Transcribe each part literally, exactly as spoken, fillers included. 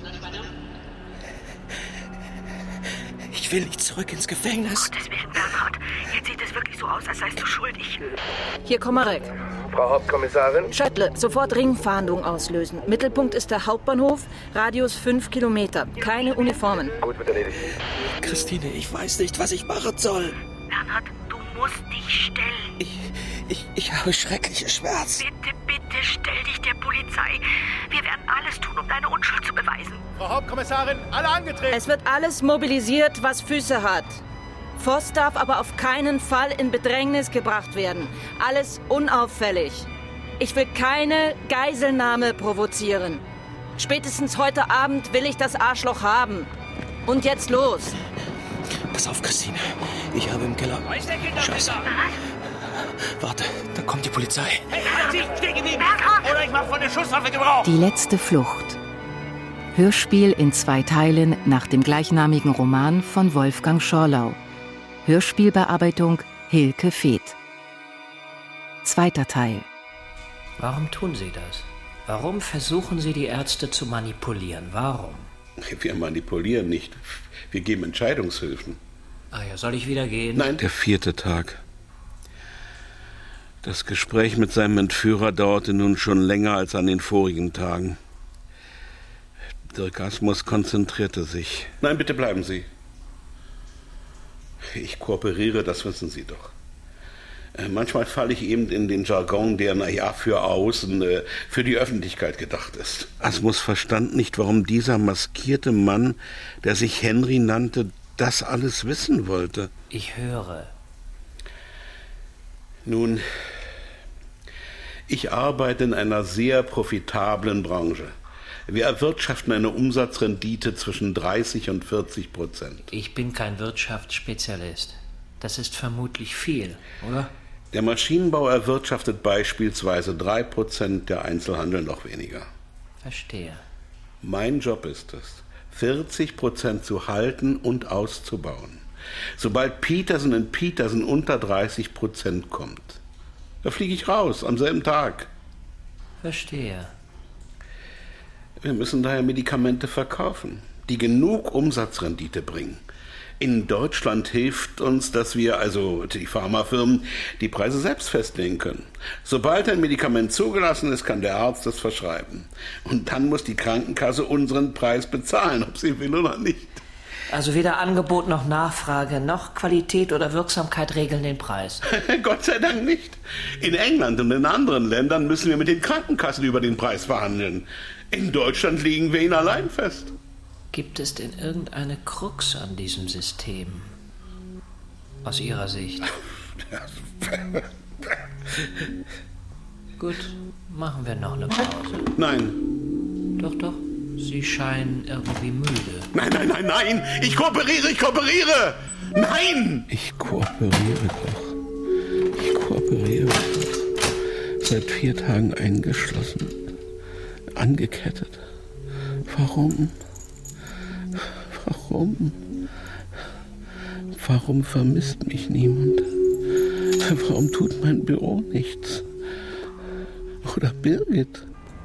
Ich will nicht zurück ins Gefängnis. Gottes Willen, Bernhard. Jetzt sieht es wirklich so aus, als seist du schuldig. Hier, Komarek. Frau Hauptkommissarin? Schöttle, sofort Ringfahndung auslösen. Mittelpunkt ist der Hauptbahnhof, Radius fünf Kilometer. Keine Uniformen. Gut, wird erledigt. Christine, ich weiß nicht, was ich machen soll. Bernhard, du musst dich stellen. Ich, ich, ich habe schreckliche Schmerzen. Bitte, bitte, stell dich der Polizei. Wir werden alles tun, um deine Unschuld zu beweisen. Frau Hauptkommissarin, alle angetreten! Es wird alles mobilisiert, was Füße hat. Voss darf aber auf keinen Fall in Bedrängnis gebracht werden. Alles unauffällig. Ich will keine Geiselnahme provozieren. Spätestens heute Abend will ich das Arschloch haben. Und jetzt los. Pass auf, Christine. Ich habe im Keller... Scheiße. Warte, da kommt die Polizei. Hey, Sie, steh geblieben! Oder ich mach von der Schusswaffe Gebrauch! Die letzte Flucht. Hörspiel in zwei Teilen nach dem gleichnamigen Roman von Wolfgang Schorlau. Hörspielbearbeitung Hilke Feeth. Zweiter Teil. Warum tun Sie das? Warum versuchen Sie, die Ärzte zu manipulieren? Warum? Wir manipulieren nicht. Wir geben Entscheidungshilfen. Ah ja, soll ich wieder gehen? Nein. Der vierte Tag. Das Gespräch mit seinem Entführer dauerte nun schon länger als an den vorigen Tagen. Dirk Asmus konzentrierte sich. Nein, bitte bleiben Sie. Ich kooperiere, das wissen Sie doch. Äh, manchmal falle ich eben in den Jargon, der, naja, für außen, äh, für die Öffentlichkeit gedacht ist. Asmus verstand nicht, warum dieser maskierte Mann, der sich Henry nannte, das alles wissen wollte. Ich höre. Nun, ich arbeite in einer sehr profitablen Branche. Wir erwirtschaften eine Umsatzrendite zwischen dreißig und vierzig Prozent. Ich bin kein Wirtschaftsspezialist. Das ist vermutlich viel, oder? Der Maschinenbau erwirtschaftet beispielsweise drei Prozent, der Einzelhandel noch weniger. Verstehe. Mein Job ist es, vierzig Prozent zu halten und auszubauen. Sobald Peterson und Peterson unter dreißig Prozent kommt, da fliege ich raus, am selben Tag. Verstehe. Wir müssen daher Medikamente verkaufen, die genug Umsatzrendite bringen. In Deutschland hilft uns, dass wir, also die Pharmafirmen, die Preise selbst festlegen können. Sobald ein Medikament zugelassen ist, kann der Arzt es verschreiben. Und dann muss die Krankenkasse unseren Preis bezahlen, ob sie will oder nicht. Also weder Angebot noch Nachfrage, noch Qualität oder Wirksamkeit regeln den Preis. Gott sei Dank nicht. In England und in anderen Ländern müssen wir mit den Krankenkassen über den Preis verhandeln. In Deutschland legen wir ihn allein fest. Gibt es denn irgendeine Krux an diesem System? Aus Ihrer Sicht? Gut, machen wir noch eine Pause. Nein. Doch, doch. Sie scheinen irgendwie müde. Nein, nein, nein, nein! Ich kooperiere, ich kooperiere! Nein! Ich kooperiere doch. Ich kooperiere doch. Seit vier Tagen eingeschlossen. Angekettet. Warum? Warum? Warum vermisst mich niemand? Warum tut mein Büro nichts? Oder Birgit?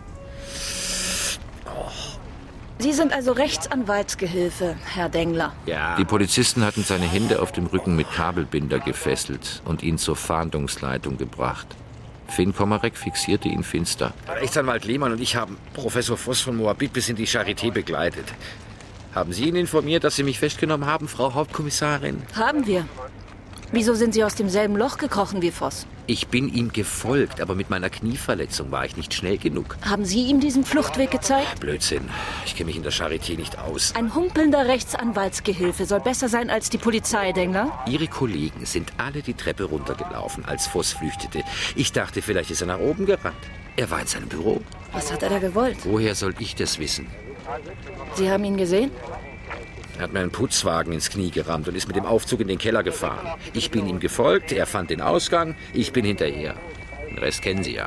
Sie sind also Rechtsanwaltsgehilfe, Herr Dengler. Ja. Die Polizisten hatten seine Hände auf dem Rücken mit Kabelbinder gefesselt und ihn zur Fahndungsleitung gebracht. Finn Komarek fixierte ihn finster. Rechtsanwalt Lehmann und ich haben Professor Voss von Moabit bis in die Charité begleitet. Haben Sie ihn informiert, dass Sie mich festgenommen haben, Frau Hauptkommissarin? Haben wir. Wieso sind Sie aus demselben Loch gekrochen wie Voss? Ich bin ihm gefolgt, aber mit meiner Knieverletzung war ich nicht schnell genug. Haben Sie ihm diesen Fluchtweg gezeigt? Blödsinn. Ich kenne mich in der Charité nicht aus. Ein humpelnder Rechtsanwaltsgehilfe soll besser sein als die Polizei, Dengler? Ihre Kollegen sind alle die Treppe runtergelaufen, als Voss flüchtete. Ich dachte, vielleicht ist er nach oben gerannt. Er war in seinem Büro. Was hat er da gewollt? Woher soll ich das wissen? Sie haben ihn gesehen? Er hat mir einen Putzwagen ins Knie gerammt und ist mit dem Aufzug in den Keller gefahren. Ich bin ihm gefolgt, er fand den Ausgang, ich bin hinterher. Den Rest kennen Sie ja.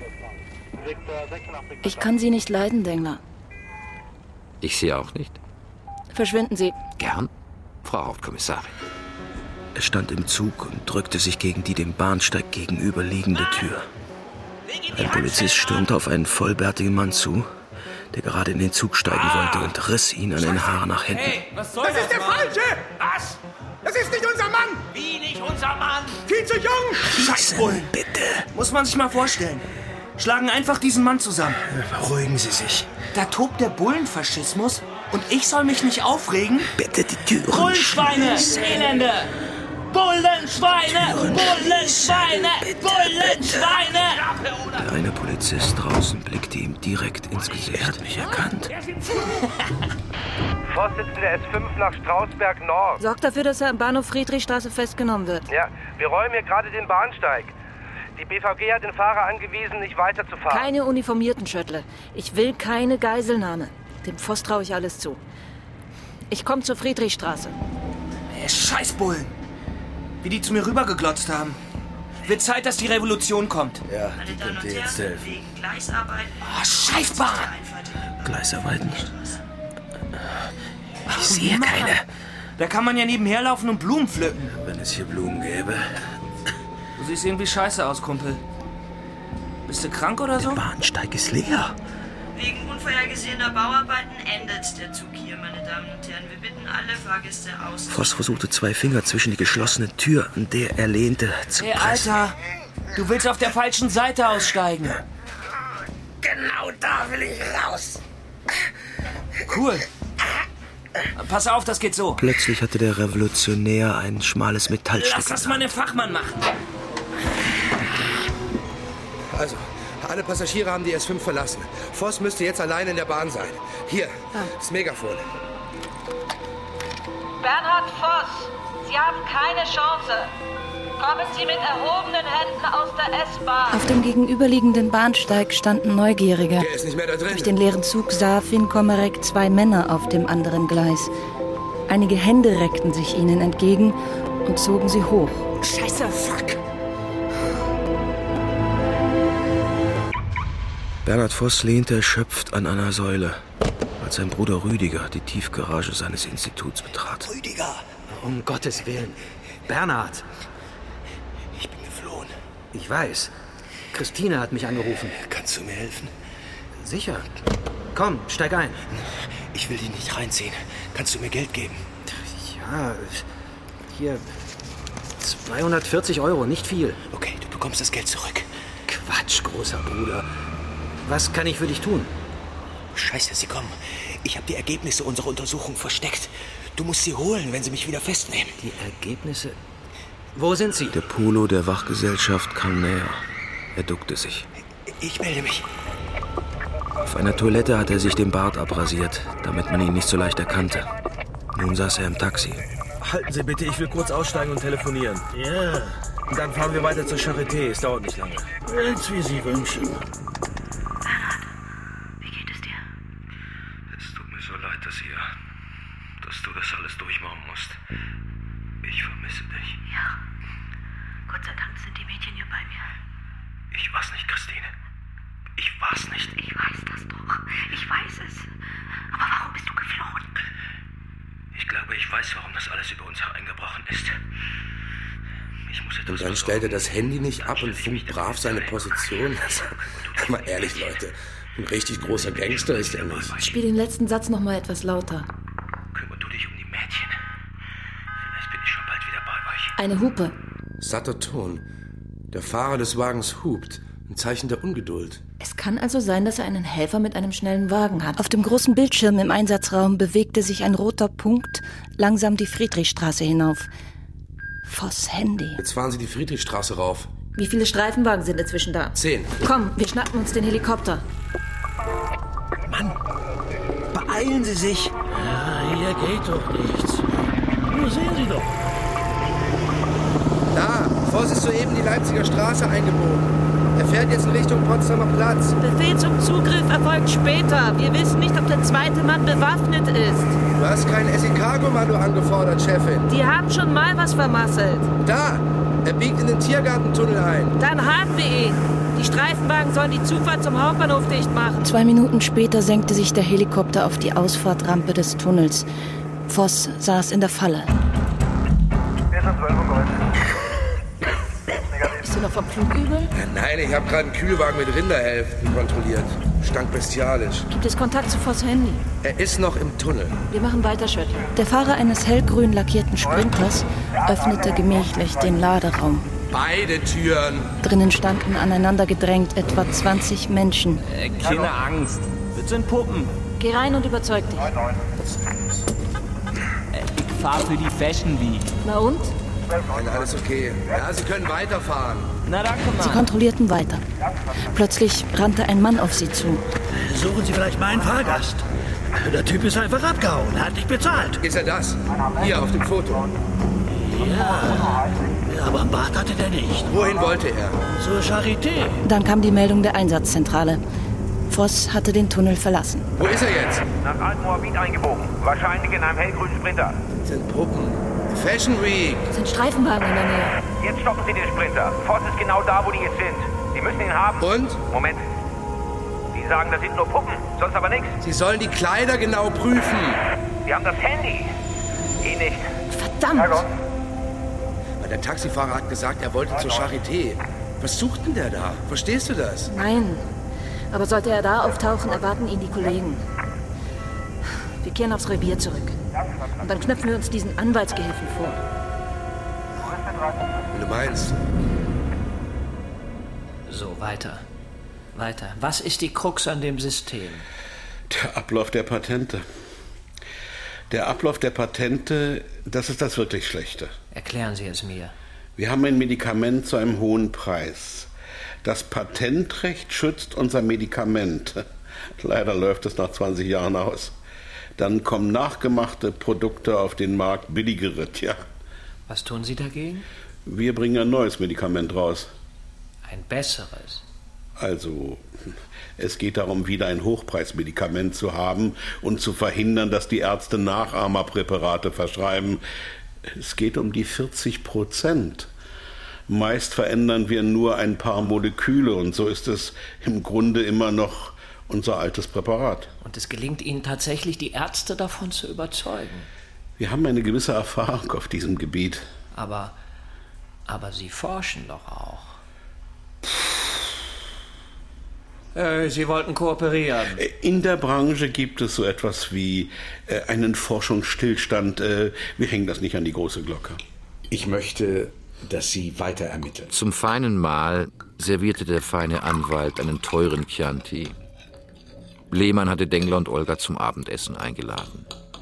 Ich kann Sie nicht leiden, Dengler. Ich Sie auch nicht. Verschwinden Sie. Gern, Frau Hauptkommissarin. Er stand im Zug und drückte sich gegen die dem Bahnsteig gegenüberliegende Tür. Ein Polizist stürmte auf einen vollbärtigen Mann zu, der gerade in den Zug steigen ah. wollte und riss ihn an den Haaren nach hinten. Hey, was soll das? Das ist der Falsche! Was? Das ist nicht unser Mann! Wie nicht unser Mann? Viel zu jung! Scheißbullen, bitte! Muss man sich mal vorstellen. Schlagen einfach diesen Mann zusammen. Beruhigen Sie sich. Da tobt der Bullenfaschismus und ich soll mich nicht aufregen? Bitte die Türen Bullenschweine! Elende! Bullenschweine! Türen Bullenschweine! Bullenschweine! Der eine Polizist draußen blickte ihm direkt ins Gesicht. Er hat mich erkannt. Vorsitzender S fünf nach Strausberg Nord. Sorgt dafür, dass er am Bahnhof Friedrichstraße festgenommen wird. Ja, wir räumen hier gerade den Bahnsteig. Die B V G hat den Fahrer angewiesen, nicht weiterzufahren. Keine uniformierten Schöttle. Ich will keine Geiselnahme. Dem Voss traue ich alles zu. Ich komme zur Friedrichstraße. Hey, Scheißbullen. Wie die zu mir rübergeglotzt haben. Wird Zeit, dass die Revolution kommt. Ja, die könnte jetzt helfen. Oh, Scheißbahn! Gleisarbeiten? Ich sehe keine. Da kann man ja nebenher laufen und Blumen pflücken. Wenn es hier Blumen gäbe. Du siehst irgendwie scheiße aus, Kumpel. Bist du krank oder so? Der Bahnsteig ist leer. Wegen unvorhergesehener Bauarbeiten endet der Zug hier, meine Damen und Herren. Wir bitten alle Fahrgäste aus. Voss versuchte zwei Finger zwischen die geschlossene Tür, an der er lehnte, zu hey, pressen. Alter, du willst auf der falschen Seite aussteigen. Genau da will ich raus. Cool. Pass auf, das geht so. Plötzlich hatte der Revolutionär ein schmales Metallstück. Lass das mal ein Fachmann machen. Also, alle Passagiere haben die S fünf verlassen. Voss müsste jetzt allein in der Bahn sein. Hier, das Megafon. Bernhard Voss, Sie haben keine Chance. Kommen Sie mit erhobenen Händen aus der S-Bahn. Auf dem gegenüberliegenden Bahnsteig standen Neugierige. Der ist nicht mehr da drin. Durch den leeren Zug sah Finn Komarek zwei Männer auf dem anderen Gleis. Einige Hände reckten sich ihnen entgegen und zogen sie hoch. Scheiße, fuck! Bernhard Voss lehnte erschöpft an einer Säule, als sein Bruder Rüdiger die Tiefgarage seines Instituts betrat. Rüdiger! Um Gottes Willen. Bernhard! Ich bin geflohen. Ich weiß. Christine hat mich angerufen. Kannst du mir helfen? Sicher. Komm, steig ein. Ich will dich nicht reinziehen. Kannst du mir Geld geben? Ja, hier zweihundertvierzig Euro, nicht viel. Okay, du bekommst das Geld zurück. Quatsch, großer Bruder. Was kann ich für dich tun? Scheiße, sie kommen. Ich habe die Ergebnisse unserer Untersuchung versteckt. Du musst sie holen, wenn sie mich wieder festnehmen. Die Ergebnisse? Wo sind sie? Der Polo der Wachgesellschaft kam näher. Er duckte sich. Ich melde mich. Auf einer Toilette hat er sich den Bart abrasiert, damit man ihn nicht so leicht erkannte. Nun saß er im Taxi. Halten Sie bitte, ich will kurz aussteigen und telefonieren. Ja. Und dann fahren wir weiter zur Charité. Es dauert nicht lange. Ganz wie Sie wünschen. Dass, ihr, dass du das alles durchmachen musst. Ich vermisse dich. Ja. Gott sei Dank sind die Mädchen hier bei mir. Ich war's nicht, Christine. Ich war's nicht. Ich weiß das doch. Ich weiß es. Aber warum bist du geflohen? Ich glaube, ich weiß, warum das alles über uns hereingebrochen ist. Ich muss etwas Und dann stellt er das Handy nicht ab und funkt brav seine Position. Mal ehrlich, Leute. Ein richtig großer Gangster ist er nicht. Spiel den letzten Satz noch mal etwas lauter. Kümmer du dich um die Mädchen. Vielleicht bin ich schon bald wieder bei euch. Eine Hupe. Satter Ton. Der Fahrer des Wagens hupt. Ein Zeichen der Ungeduld. Es kann also sein, dass er einen Helfer mit einem schnellen Wagen hat. Auf dem großen Bildschirm im Einsatzraum bewegte sich ein roter Punkt langsam die Friedrichstraße hinauf. Voss Handy. Jetzt fahren Sie die Friedrichstraße rauf. Wie viele Streifenwagen sind inzwischen da? Zehn. Komm, wir schnappen uns den Helikopter. Mann, beeilen Sie sich. Ja, hier geht doch nichts. Nur sehen Sie doch. Da, Voss ist soeben die Leipziger Straße eingebogen. Er fährt jetzt in Richtung Potsdamer Platz. Befehl zum Zugriff erfolgt später. Wir wissen nicht, ob der zweite Mann bewaffnet ist. Du hast kein S E K-Kommando angefordert, Chefin. Die haben schon mal was vermasselt. Da, er biegt in den Tiergartentunnel ein. Dann haben wir ihn. Die Streifenwagen sollen die Zufahrt zum Hauptbahnhof dicht machen. Zwei Minuten später senkte sich der Helikopter auf die Ausfahrtrampe des Tunnels. Voss saß in der Falle. Bist du noch vom Flug übel? Ja, nein, ich habe gerade einen Kühlwagen mit Rinderhälften kontrolliert. Stank bestialisch. Gibt es Kontakt zu Voss' Handy? Er ist noch im Tunnel. Wir machen weiter, Schöttl. Der Fahrer eines hellgrün lackierten Sprinters öffnete gemächlich den Laderaum. Beide Türen. Drinnen standen aneinander gedrängt etwa zwanzig Menschen. Äh, keine Angst. Das sind Puppen. Geh rein und überzeug dich. Äh, ich fahr für die Fashion Week. Na und? Nein, alles okay. Ja, Sie können weiterfahren. Na danke, Mann. Sie kontrollierten weiter. Plötzlich rannte ein Mann auf sie zu. Suchen Sie vielleicht meinen Fahrgast. Der Typ ist einfach abgehauen, hat nicht bezahlt. Ist er das? Hier auf dem Foto. Ja, aber einen Bart hatte der nicht. Wohin wollte er? Zur Charité. Dann kam die Meldung der Einsatzzentrale. Voss hatte den Tunnel verlassen. Wo ist er jetzt? Nach Alt-Moabit eingebogen. Wahrscheinlich in einem hellgrünen Sprinter. Das sind Puppen. Fashion Week. Das sind Streifenwagen in der Nähe. Jetzt stoppen Sie den Sprinter. Voss ist genau da, wo die jetzt sind. Sie müssen ihn haben. Und? Moment. Sie sagen, das sind nur Puppen, sonst aber nichts. Sie sollen die Kleider genau prüfen. Sie haben das Handy. Eh nicht. Verdammt! Aber der Taxifahrer hat gesagt, er wollte zur Charité. Was sucht denn der da? Verstehst du das? Nein. Aber sollte er da auftauchen, erwarten ihn die Kollegen. Wir kehren aufs Revier zurück. Und dann knöpfen wir uns diesen Anwaltsgehilfen vor. Wie du meinst. So, weiter. Weiter. Was ist die Krux an dem System? Der Ablauf der Patente. Der Ablauf der Patente, das ist das wirklich Schlechte. Erklären Sie es mir. Wir haben ein Medikament zu einem hohen Preis. Das Patentrecht schützt unser Medikament. Leider läuft es nach zwanzig Jahren aus. Dann kommen nachgemachte Produkte auf den Markt, billigere, tja. Was tun Sie dagegen? Wir bringen ein neues Medikament raus. Ein besseres? Also, es geht darum, wieder ein Hochpreismedikament zu haben und zu verhindern, dass die Ärzte Nachahmerpräparate verschreiben. Es geht um die vierzig Prozent. Meist verändern wir nur ein paar Moleküle und so ist es im Grunde immer noch unser altes Präparat. Und es gelingt Ihnen tatsächlich, die Ärzte davon zu überzeugen? Wir haben eine gewisse Erfahrung auf diesem Gebiet. Aber, aber Sie forschen doch auch. Äh, Sie wollten kooperieren. In der Branche gibt es so etwas wie äh, einen Forschungsstillstand. Äh, wir hängen das nicht an die große Glocke. Ich möchte, dass Sie weiter ermitteln. Zum feinen Mahl servierte der feine Anwalt einen teuren Chianti. Lehmann hatte Dengler und Olga zum Abendessen eingeladen.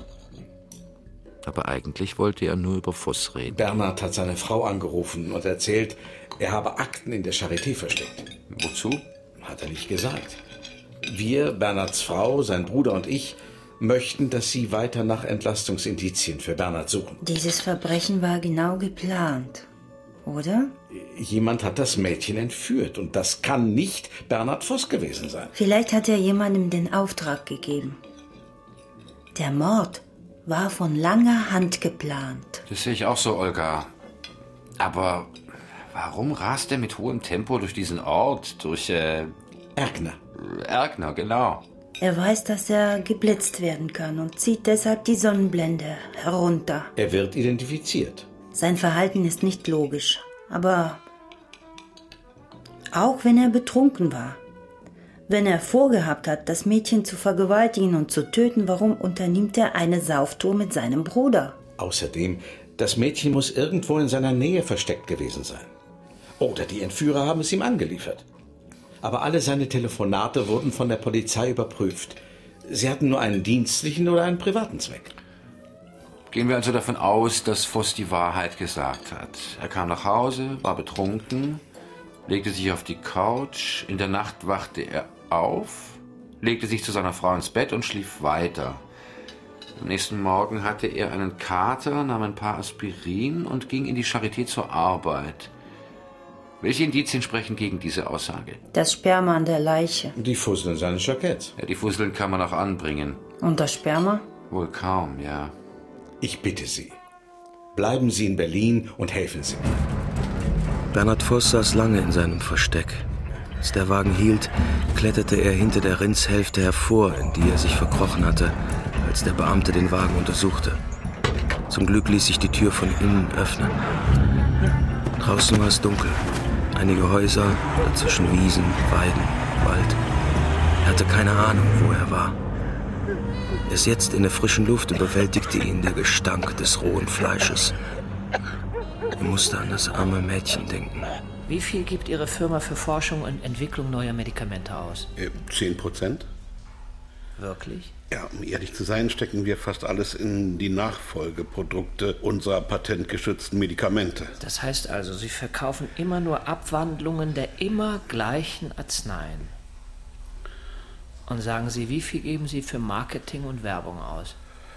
Aber eigentlich wollte er nur über Voss reden. Bernhard hat seine Frau angerufen und erzählt, er habe Akten in der Charité versteckt. Wozu? Hat er nicht gesagt. Wir, Bernhards Frau, sein Bruder und ich, möchten, dass Sie weiter nach Entlastungsindizien für Bernhard suchen. Dieses Verbrechen war genau geplant, oder? Jemand hat das Mädchen entführt und das kann nicht Bernhard Voss gewesen sein. Vielleicht hat er jemandem den Auftrag gegeben. Der Mord war von langer Hand geplant. Das sehe ich auch so, Olga. Aber warum rast er mit hohem Tempo durch diesen Ort? Durch, äh... Erkner. Erkner, genau. Er weiß, dass er geblitzt werden kann und zieht deshalb die Sonnenblende herunter. Er wird identifiziert. Sein Verhalten ist nicht logisch, aber auch wenn er betrunken war. Wenn er vorgehabt hat, das Mädchen zu vergewaltigen und zu töten, warum unternimmt er eine Sauftour mit seinem Bruder? Außerdem, das Mädchen muss irgendwo in seiner Nähe versteckt gewesen sein. Oder die Entführer haben es ihm angeliefert. Aber alle seine Telefonate wurden von der Polizei überprüft. Sie hatten nur einen dienstlichen oder einen privaten Zweck. Gehen wir also davon aus, dass Voss die Wahrheit gesagt hat. Er kam nach Hause, war betrunken, legte sich auf die Couch. In der Nacht wachte er auf, legte sich zu seiner Frau ins Bett und schlief weiter. Am nächsten Morgen hatte er einen Kater, nahm ein paar Aspirin und ging in die Charité zur Arbeit. Welche Indizien sprechen gegen diese Aussage? Das Sperma an der Leiche. Die Fusseln seines Jacketts. Ja, die Fusseln kann man auch anbringen. Und das Sperma? Wohl kaum, ja. Ich bitte Sie, bleiben Sie in Berlin und helfen Sie mir. Bernhard Voss saß lange in seinem Versteck. Als der Wagen hielt, kletterte er hinter der Rindshälfte hervor, in die er sich verkrochen hatte, als der Beamte den Wagen untersuchte. Zum Glück ließ sich die Tür von innen öffnen. Draußen war es dunkel. Einige Häuser, dazwischen Wiesen, Weiden, Wald. Er hatte keine Ahnung, wo er war. Erst jetzt in der frischen Luft überwältigte ihn der Gestank des rohen Fleisches. Er musste an das arme Mädchen denken. Wie viel gibt Ihre Firma für Forschung und Entwicklung neuer Medikamente aus? Zehn Prozent. Wirklich? Ja, um ehrlich zu sein, stecken wir fast alles in die Nachfolgeprodukte unserer patentgeschützten Medikamente. Das heißt also, Sie verkaufen immer nur Abwandlungen der immer gleichen Arzneien. Und sagen Sie, wie viel geben Sie für Marketing und Werbung aus?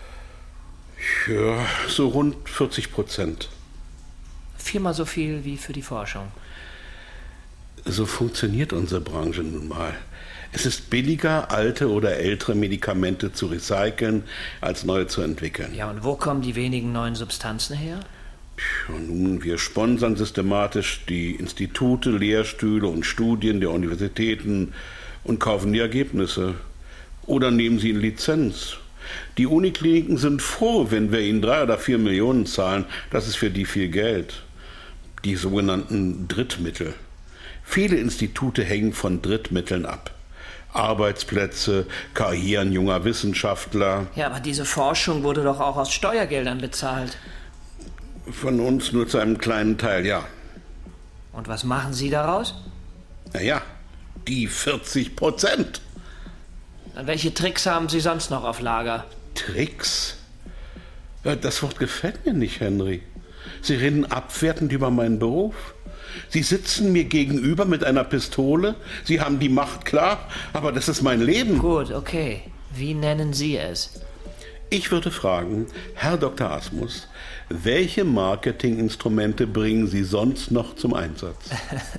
Ja, so rund vierzig Prozent. Viermal so viel wie für die Forschung. So funktioniert unsere Branche nun mal. Es ist billiger, alte oder ältere Medikamente zu recyceln, als neue zu entwickeln. Ja, und wo kommen die wenigen neuen Substanzen her? Ja, nun, wir sponsern systematisch die Institute, Lehrstühle und Studien der Universitäten und kaufen die Ergebnisse. Oder nehmen sie in Lizenz. Die Unikliniken sind froh, wenn wir ihnen drei oder vier Millionen zahlen. Das ist für die viel Geld. Die sogenannten Drittmittel. Viele Institute hängen von Drittmitteln ab. Arbeitsplätze, Karrieren junger Wissenschaftler. Ja, aber diese Forschung wurde doch auch aus Steuergeldern bezahlt. Von uns nur zu einem kleinen Teil, ja. Und was machen Sie daraus? Naja, die vierzig Prozent. Und welche Tricks haben Sie sonst noch auf Lager? Tricks? Das Wort gefällt mir nicht, Henry. Sie reden abwertend über meinen Beruf. Sie sitzen mir gegenüber mit einer Pistole. Sie haben die Macht, klar, aber das ist mein Leben. Gut, okay. Wie nennen Sie es? Ich würde fragen, Herr Doktor Asmus, welche Marketinginstrumente bringen Sie sonst noch zum Einsatz?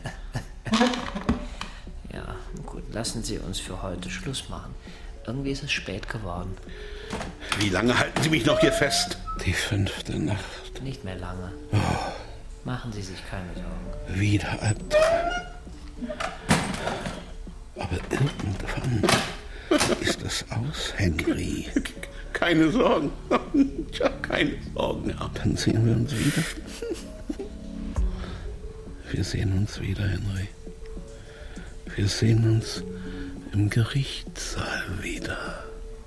Ja, gut, lassen Sie uns für heute Schluss machen. Irgendwie ist es spät geworden. Wie lange halten Sie mich noch hier fest? Die fünfte Nacht. Nicht mehr lange. Oh. Machen Sie sich keine Sorgen. Wieder Albträume. Aber irgendwann ist es aus, Henry. Keine Sorgen. Tja, keine Sorgen. Ja. Dann sehen wir uns wieder. Wir sehen uns wieder, Henry. Wir sehen uns im Gerichtssaal wieder.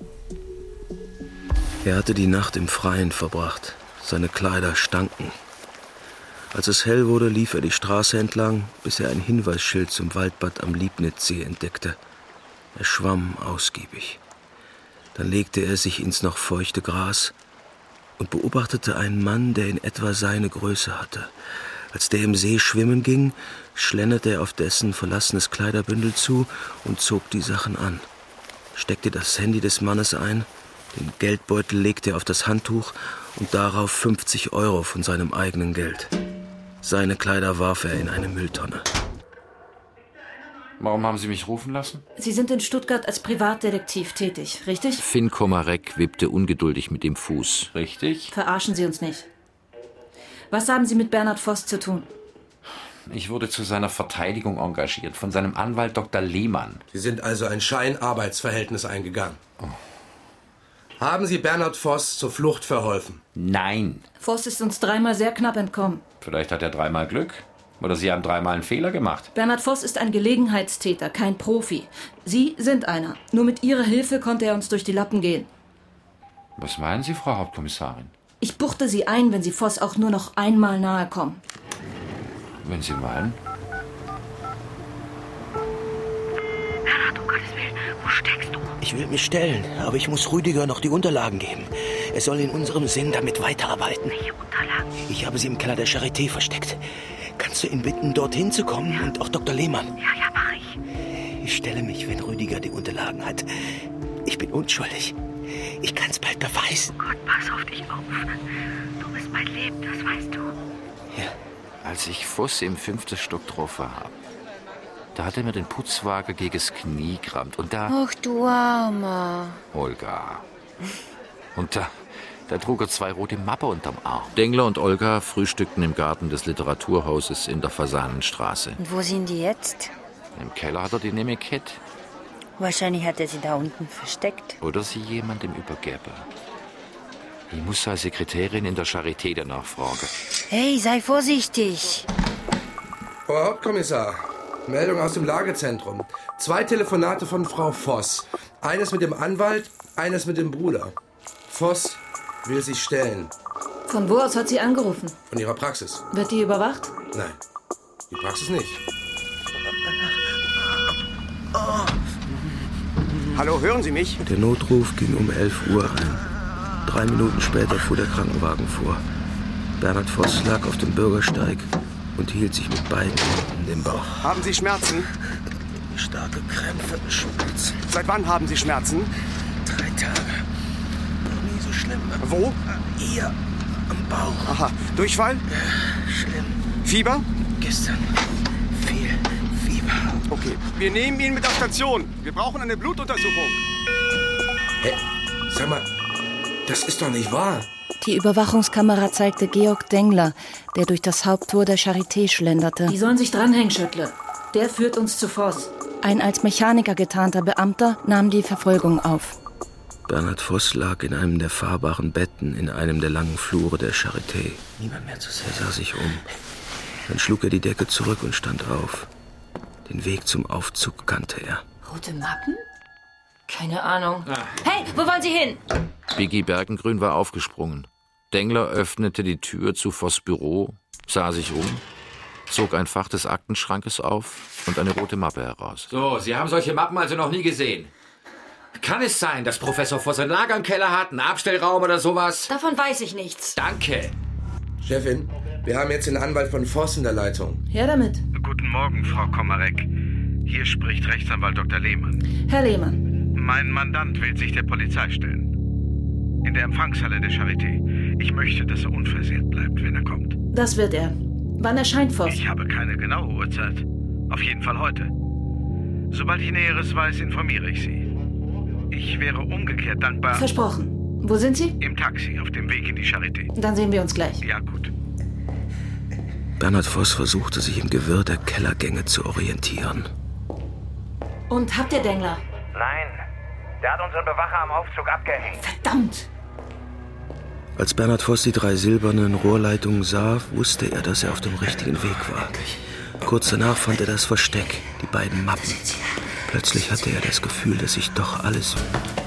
Er hatte die Nacht im Freien verbracht. Seine Kleider stanken. Als es hell wurde, lief er die Straße entlang, bis er ein Hinweisschild zum Waldbad am Liebnitzsee entdeckte. Er schwamm ausgiebig. Dann legte er sich ins noch feuchte Gras und beobachtete einen Mann, der in etwa seine Größe hatte. Als der im See schwimmen ging, schlenderte er auf dessen verlassenes Kleiderbündel zu und zog die Sachen an, steckte das Handy des Mannes ein, den Geldbeutel legte er auf das Handtuch und darauf fünfzig Euro von seinem eigenen Geld. Seine Kleider warf er in eine Mülltonne. Warum haben Sie mich rufen lassen? Sie sind in Stuttgart als Privatdetektiv tätig, richtig? Finn Komarek wippte ungeduldig mit dem Fuß. Richtig? Verarschen Sie uns nicht. Was haben Sie mit Bernhard Voss zu tun? Ich wurde zu seiner Verteidigung engagiert, von seinem Anwalt Doktor Lehmann. Sie sind also ein Scheinarbeitsverhältnis eingegangen. Oh. Haben Sie Bernhard Voss zur Flucht verholfen? Nein. Voss ist uns dreimal sehr knapp entkommen. Vielleicht hat er dreimal Glück. Oder Sie haben dreimal einen Fehler gemacht. Bernhard Voss ist ein Gelegenheitstäter, kein Profi. Sie sind einer. Nur mit Ihrer Hilfe konnte er uns durch die Lappen gehen. Was meinen Sie, Frau Hauptkommissarin? Ich buchte Sie ein, wenn Sie Voss auch nur noch einmal nahe kommen. Wenn Sie meinen. Bernhard, um Gottes Willen, wo steckst du? Ich will mich stellen, aber ich muss Rüdiger noch die Unterlagen geben. Er soll in unserem Sinn damit weiterarbeiten. Welche Unterlagen? Ich habe sie im Keller der Charité versteckt. Kannst du ihn bitten, dorthin zu kommen? Ja. Und auch Doktor Lehmann? Ja, ja, mach ich. Ich stelle mich, wenn Rüdiger die Unterlagen hat. Ich bin unschuldig. Ich kann's bald beweisen. Oh Gott, pass auf dich auf. Du bist mein Leben, das weißt du. Ja. Als ich Voss im fünften Stock getroffen habe, da hat er mir den Putzwagen gegen das Knie gerammt. Und da... Ach du Armer. Olga. Und da... Da trug er zwei rote Mappe unterm Arm. Dengler und Olga frühstückten im Garten des Literaturhauses in der Fasanenstraße. Und wo sind die jetzt? Im Keller hat er die nämlich gehabt. Wahrscheinlich hat er sie da unten versteckt. Oder sie jemandem übergeben. Ich muss als Sekretärin in der Charité danach fragen. Hey, sei vorsichtig. Frau Hauptkommissar, Meldung aus dem Lagezentrum. Zwei Telefonate von Frau Voss. Eines mit dem Anwalt, eines mit dem Bruder. Voss will sich stellen. Von wo aus hat sie angerufen? Von ihrer Praxis. Wird die überwacht? Nein, die Praxis nicht. Oh. Hallo, hören Sie mich? Der Notruf ging um elf Uhr ein. Drei Minuten später fuhr der Krankenwagen vor. Bernhard Voss lag auf dem Bürgersteig und hielt sich mit beiden Händen den Bauch. Haben Sie Schmerzen? Starke Krämpfe, Schmerzen. Seit wann haben Sie Schmerzen? Drei Tage. Noch nie so schlimm. Wo? Hier, am Bauch. Aha. Durchfall? Ja, schlimm. Fieber? Gestern viel Fieber. Okay, wir nehmen ihn mit auf Station. Wir brauchen eine Blutuntersuchung. Hey, sag mal, das ist doch nicht wahr. Die Überwachungskamera zeigte Georg Dengler, der durch das Haupttor der Charité schlenderte. Die sollen sich dranhängen, Schöttl. Der führt uns zu Voss. Ein als Mechaniker getarnter Beamter nahm die Verfolgung auf. Bernhard Voss lag in einem der fahrbaren Betten in einem der langen Flure der Charité. Niemand mehr zu sehen. Er sah sich um. Dann schlug er die Decke zurück und stand auf. Den Weg zum Aufzug kannte er. Rote Mappen? Keine Ahnung. Ah. Hey, wo wollen Sie hin? Biggie Bergengrün war aufgesprungen. Dengler öffnete die Tür zu Voss' Büro, sah sich um, zog ein Fach des Aktenschrankes auf und eine rote Mappe heraus. So, Sie haben solche Mappen also noch nie gesehen. Kann es sein, dass Professor Voss ein Lager im Keller hat, einen Abstellraum oder sowas? Davon weiß ich nichts. Danke. Chefin, wir haben jetzt den Anwalt von Voss in der Leitung. Her damit. Guten Morgen, Frau Komarek. Hier spricht Rechtsanwalt Doktor Lehmann. Herr Lehmann. Mein Mandant will sich der Polizei stellen. In der Empfangshalle der Charité. Ich möchte, dass er unversehrt bleibt, wenn er kommt. Das wird er. Wann erscheint Voss? Ich habe keine genaue Uhrzeit. Auf jeden Fall heute. Sobald ich Näheres weiß, informiere ich Sie. Ich wäre umgekehrt dankbar... Versprochen. Wo sind Sie? Im Taxi, auf dem Weg in die Charité. Dann sehen wir uns gleich. Ja, gut. Bernhard Voss versuchte, sich im Gewirr der Kellergänge zu orientieren. Und habt ihr Dengler? Nein. Der hat unseren Bewacher am Aufzug abgehängt. Verdammt! Als Bernhard Voss die drei silbernen Rohrleitungen sah, wusste er, dass er auf dem richtigen Weg war. Kurz danach fand er das Versteck, die beiden Mappen. Plötzlich hatte er das Gefühl, dass sich doch alles...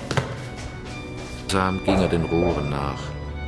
Langsam ging er den Rohren nach.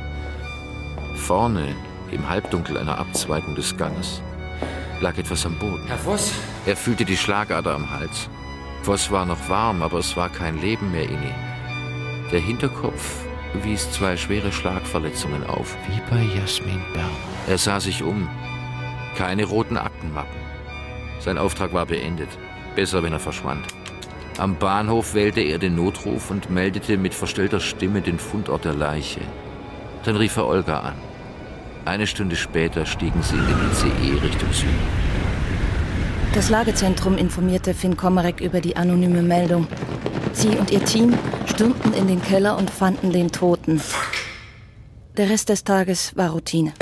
Vorne, im Halbdunkel einer Abzweigung des Ganges, lag etwas am Boden. Herr Voss? Er fühlte die Schlagader am Hals. Voss war noch warm, aber es war kein Leben mehr in ihm. Der Hinterkopf wies zwei schwere Schlagverletzungen auf, wie bei Jasmin Berner. Er sah sich um. Keine roten Aktenmappen. Sein Auftrag war beendet. Besser, wenn er verschwand. Am Bahnhof wählte er den Notruf und meldete mit verstellter Stimme den Fundort der Leiche. Dann rief er Olga an. Eine Stunde später stiegen sie in den I C E Richtung Süden. Das Lagezentrum informierte Finn Komarek über die anonyme Meldung. Sie und ihr Team stürmten in den Keller und fanden den Toten. Der Rest des Tages war Routine.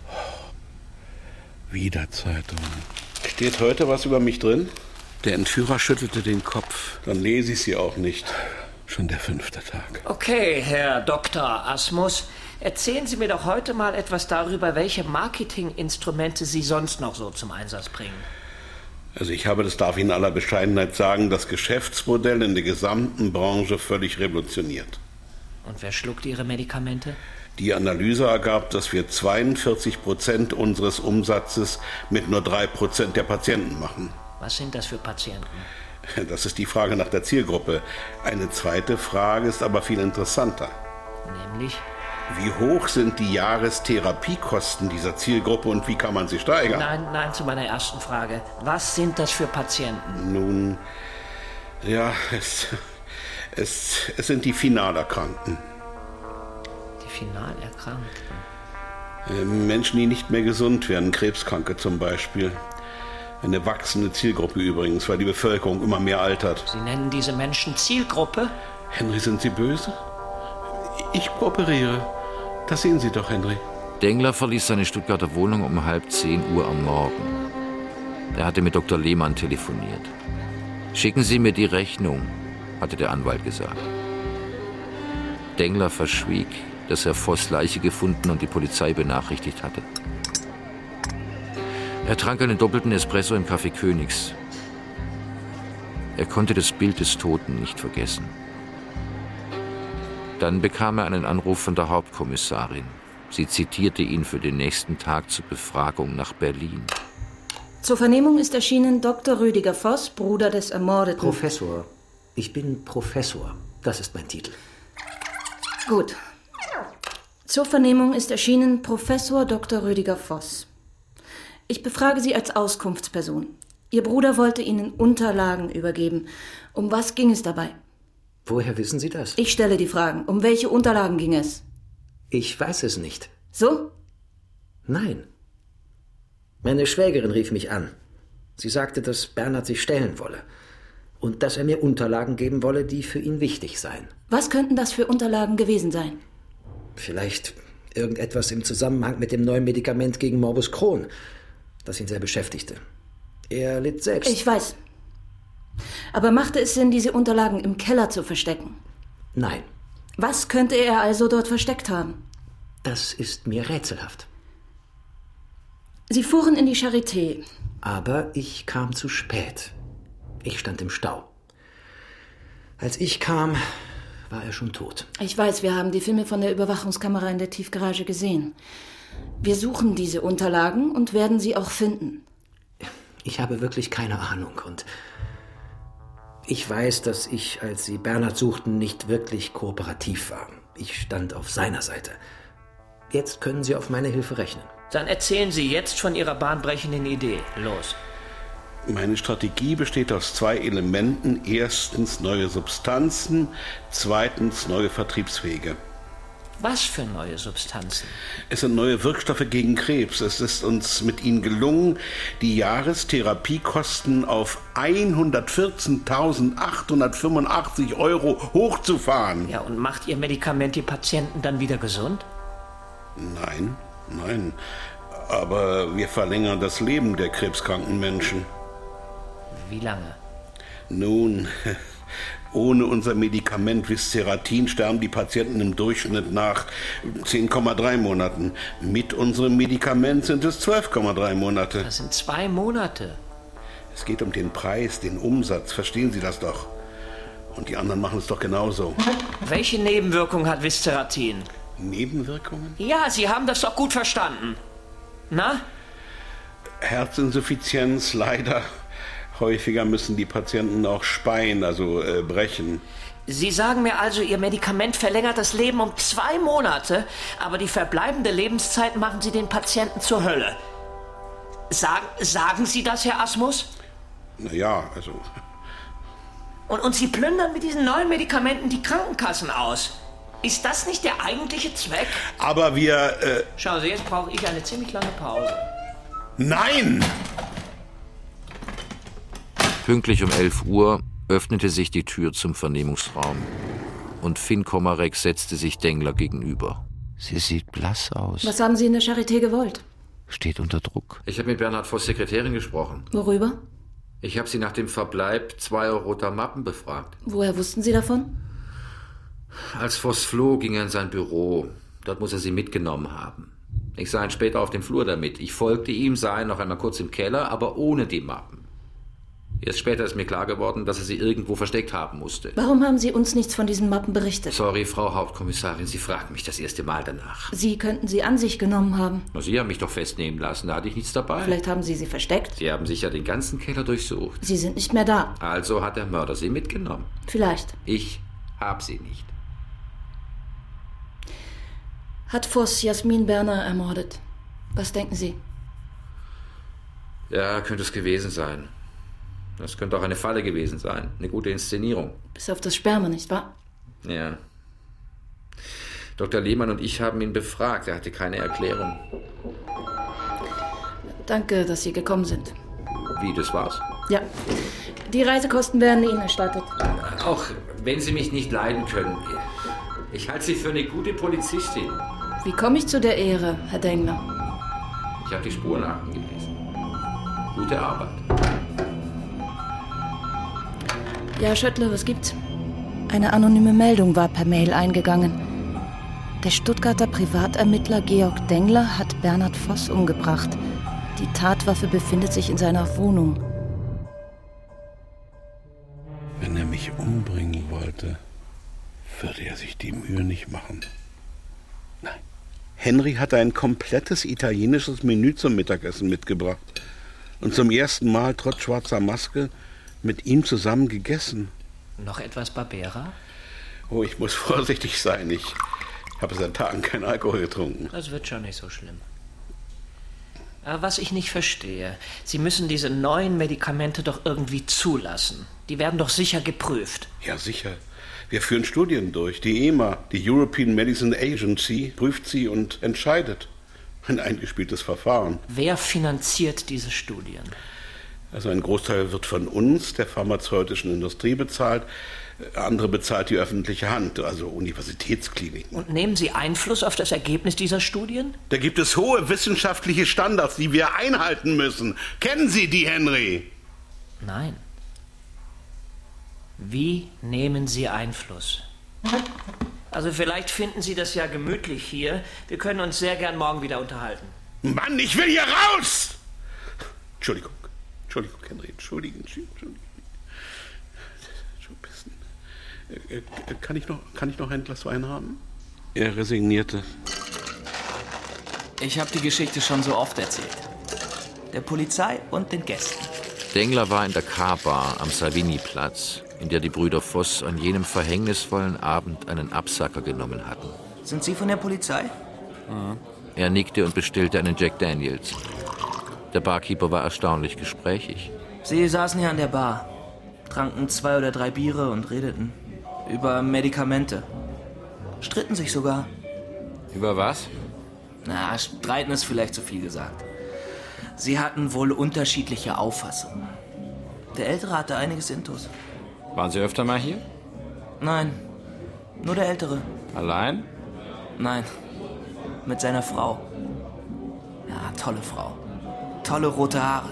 Wieder Zeitung. Steht heute was über mich drin? Der Entführer schüttelte den Kopf. Dann lese ich sie auch nicht. Schon der fünfte Tag. Okay, Herr Doktor Asmus, erzählen Sie mir doch heute mal etwas darüber, welche Marketinginstrumente Sie sonst noch so zum Einsatz bringen. Also ich habe, das darf ich in aller Bescheidenheit sagen, das Geschäftsmodell in der gesamten Branche völlig revolutioniert. Und wer schluckt Ihre Medikamente? Die Analyse ergab, dass wir zweiundvierzig Prozent unseres Umsatzes mit nur drei Prozent der Patienten machen. Was sind das für Patienten? Das ist die Frage nach der Zielgruppe. Eine zweite Frage ist aber viel interessanter. Nämlich? Wie hoch sind die Jahrestherapiekosten dieser Zielgruppe und wie kann man sie steigern? Nein, nein, zu meiner ersten Frage. Was sind das für Patienten? Nun, ja, es, es, es sind die Finalerkrankten. Die Finalerkrankten? Menschen, die nicht mehr gesund werden, Krebskranke zum Beispiel. Eine wachsende Zielgruppe übrigens, weil die Bevölkerung immer mehr altert. Sie nennen diese Menschen Zielgruppe? Henry, sind Sie böse? Ich kooperiere. Das sehen Sie doch, Henry. Dengler verließ seine Stuttgarter Wohnung um halb zehn Uhr am Morgen. Er hatte mit Doktor Lehmann telefoniert. Schicken Sie mir die Rechnung, hatte der Anwalt gesagt. Dengler verschwieg, dass er Voss' Leiche gefunden und die Polizei benachrichtigt hatte. Er trank einen doppelten Espresso im Café Königs. Er konnte das Bild des Toten nicht vergessen. Dann bekam er einen Anruf von der Hauptkommissarin. Sie zitierte ihn für den nächsten Tag zur Befragung nach Berlin. Zur Vernehmung ist erschienen Doktor Rüdiger Voss, Bruder des Ermordeten. Professor. Ich bin Professor. Das ist mein Titel. Gut. Zur Vernehmung ist erschienen Professor Doktor Rüdiger Voss. Ich befrage Sie als Auskunftsperson. Ihr Bruder wollte Ihnen Unterlagen übergeben. Um was ging es dabei? Woher wissen Sie das? Ich stelle die Fragen. Um welche Unterlagen ging es? Ich weiß es nicht. So? Nein. Meine Schwägerin rief mich an. Sie sagte, dass Bernhard sich stellen wolle. Und dass er mir Unterlagen geben wolle, die für ihn wichtig seien. Was könnten das für Unterlagen gewesen sein? Vielleicht irgendetwas im Zusammenhang mit dem neuen Medikament gegen Morbus Crohn, das ihn sehr beschäftigte. Er litt selbst. Ich weiß. Aber machte es Sinn, diese Unterlagen im Keller zu verstecken? Nein. Was könnte er also dort versteckt haben? Das ist mir rätselhaft. Sie fuhren in die Charité. Aber ich kam zu spät. Ich stand im Stau. Als ich kam, war er schon tot. Ich weiß, wir haben die Filme von der Überwachungskamera in der Tiefgarage gesehen. Wir suchen diese Unterlagen und werden sie auch finden. Ich habe wirklich keine Ahnung und ich weiß, dass ich, als Sie Bernhard suchten, nicht wirklich kooperativ war. Ich stand auf seiner Seite. Jetzt können Sie auf meine Hilfe rechnen. Dann erzählen Sie jetzt von Ihrer bahnbrechenden Idee. Los. Meine Strategie besteht aus zwei Elementen. Erstens neue Substanzen, zweitens neue Vertriebswege. Was für neue Substanzen? Es sind neue Wirkstoffe gegen Krebs. Es ist uns mit ihnen gelungen, die Jahrestherapiekosten auf hundertvierzehntausendachthundertfünfundachtzig Euro hochzufahren. Ja, und macht Ihr Medikament die Patienten dann wieder gesund? Nein, nein. Aber wir verlängern das Leben der krebskranken Menschen. Wie lange? Nun, ohne unser Medikament Visceratin sterben die Patienten im Durchschnitt nach zehn Komma drei Monaten. Mit unserem Medikament sind es zwölf Komma drei Monate. Das sind zwei Monate. Es geht um den Preis, den Umsatz. Verstehen Sie das doch? Und die anderen machen es doch genauso. Welche Nebenwirkung hat Visceratin? Nebenwirkungen? Ja, Sie haben das doch gut verstanden. Na? Herzinsuffizienz, leider. Häufiger müssen die Patienten auch speien, also äh, brechen. Sie sagen mir also, Ihr Medikament verlängert das Leben um zwei Monate, aber die verbleibende Lebenszeit machen Sie den Patienten zur Hölle. Sag, sagen Sie das, Herr Asmus? Na ja, also... Und, und Sie plündern mit diesen neuen Medikamenten die Krankenkassen aus. Ist das nicht der eigentliche Zweck? Aber wir... Äh Schauen Sie, jetzt brauche ich eine ziemlich lange Pause. Nein! Pünktlich um elf Uhr öffnete sich die Tür zum Vernehmungsraum und Finn Komarek setzte sich Dengler gegenüber. Sie sieht blass aus. Was haben Sie in der Charité gewollt? Steht unter Druck. Ich habe mit Bernhard Voss' Sekretärin gesprochen. Worüber? Ich habe sie nach dem Verbleib zweier roter Mappen befragt. Woher wussten Sie davon? Als Voss floh, ging er in sein Büro. Dort muss er sie mitgenommen haben. Ich sah ihn später auf dem Flur damit. Ich folgte ihm, sah ihn noch einmal kurz im Keller, aber ohne die Mappen. Erst später ist mir klar geworden, dass er sie irgendwo versteckt haben musste. Warum haben Sie uns nichts von diesen Mappen berichtet? Sorry, Frau Hauptkommissarin, Sie fragt mich das erste Mal danach. Sie könnten sie an sich genommen haben. Na, Sie haben mich doch festnehmen lassen, da hatte ich nichts dabei. Vielleicht haben Sie sie versteckt? Sie haben sicher den ganzen Keller durchsucht. Sie sind nicht mehr da. Also hat der Mörder sie mitgenommen. Vielleicht. Ich hab sie nicht. Hat Voss Jasmin Berner ermordet? Was denken Sie? Ja, könnte es gewesen sein. Das könnte auch eine Falle gewesen sein. Eine gute Inszenierung. Bis auf das Sperma, nicht wahr? Ja. Doktor Lehmann und ich haben ihn befragt. Er hatte keine Erklärung. Danke, dass Sie gekommen sind. Wie, das war's? Ja. Die Reisekosten werden Ihnen erstattet. Auch wenn Sie mich nicht leiden können. Ich halte Sie für eine gute Polizistin. Wie komme ich zu der Ehre, Herr Dengler? Ich habe die Spurenakten gelesen. Gute Arbeit. Ja, Schöttler, was gibt's? Eine anonyme Meldung war per Mail eingegangen. Der Stuttgarter Privatermittler Georg Dengler hat Bernhard Voss umgebracht. Die Tatwaffe befindet sich in seiner Wohnung. halte, würde er sich die Mühe nicht machen. Nein. Henry hatte ein komplettes italienisches Menü zum Mittagessen mitgebracht und zum ersten Mal trotz schwarzer Maske mit ihm zusammen gegessen. Noch etwas Barbera? Oh, ich muss vorsichtig sein. Ich habe seit Tagen keinen Alkohol getrunken. Das wird schon nicht so schlimm. Aber was ich nicht verstehe, Sie müssen diese neuen Medikamente doch irgendwie zulassen. Die werden doch sicher geprüft. Ja, sicher. Wir führen Studien durch. Die E M A, die European Medicine Agency, prüft sie und entscheidet. Ein eingespieltes Verfahren. Wer finanziert diese Studien? Also ein Großteil wird von uns, der pharmazeutischen Industrie, bezahlt. Andere bezahlt die öffentliche Hand, also Universitätskliniken. Und nehmen Sie Einfluss auf das Ergebnis dieser Studien? Da gibt es hohe wissenschaftliche Standards, die wir einhalten müssen. Kennen Sie die, Henry? Nein. Wie nehmen Sie Einfluss? Also vielleicht finden Sie das ja gemütlich hier. Wir können uns sehr gern morgen wieder unterhalten. Mann, ich will hier raus! Entschuldigung, Entschuldigung, Henry, entschuldigen, entschuldigen. Kann ich noch, kann ich noch ein Glas Wein haben? Er resignierte. Ich habe die Geschichte schon so oft erzählt. Der Polizei und den Gästen. Dengler war in der K-Bar am Savigny-Platz, in der die Brüder Voss an jenem verhängnisvollen Abend einen Absacker genommen hatten. Sind Sie von der Polizei? Mhm. Er nickte und bestellte einen Jack Daniels. Der Barkeeper war erstaunlich gesprächig. Sie saßen hier an der Bar, tranken zwei oder drei Biere und redeten über Medikamente. Stritten sich sogar. Über was? Na, streiten ist vielleicht zu viel gesagt. Sie hatten wohl unterschiedliche Auffassungen. Der Ältere hatte einiges Intus. Waren Sie öfter mal hier? Nein, nur der Ältere. Allein? Nein, mit seiner Frau. Ja, tolle Frau. Tolle rote Haare.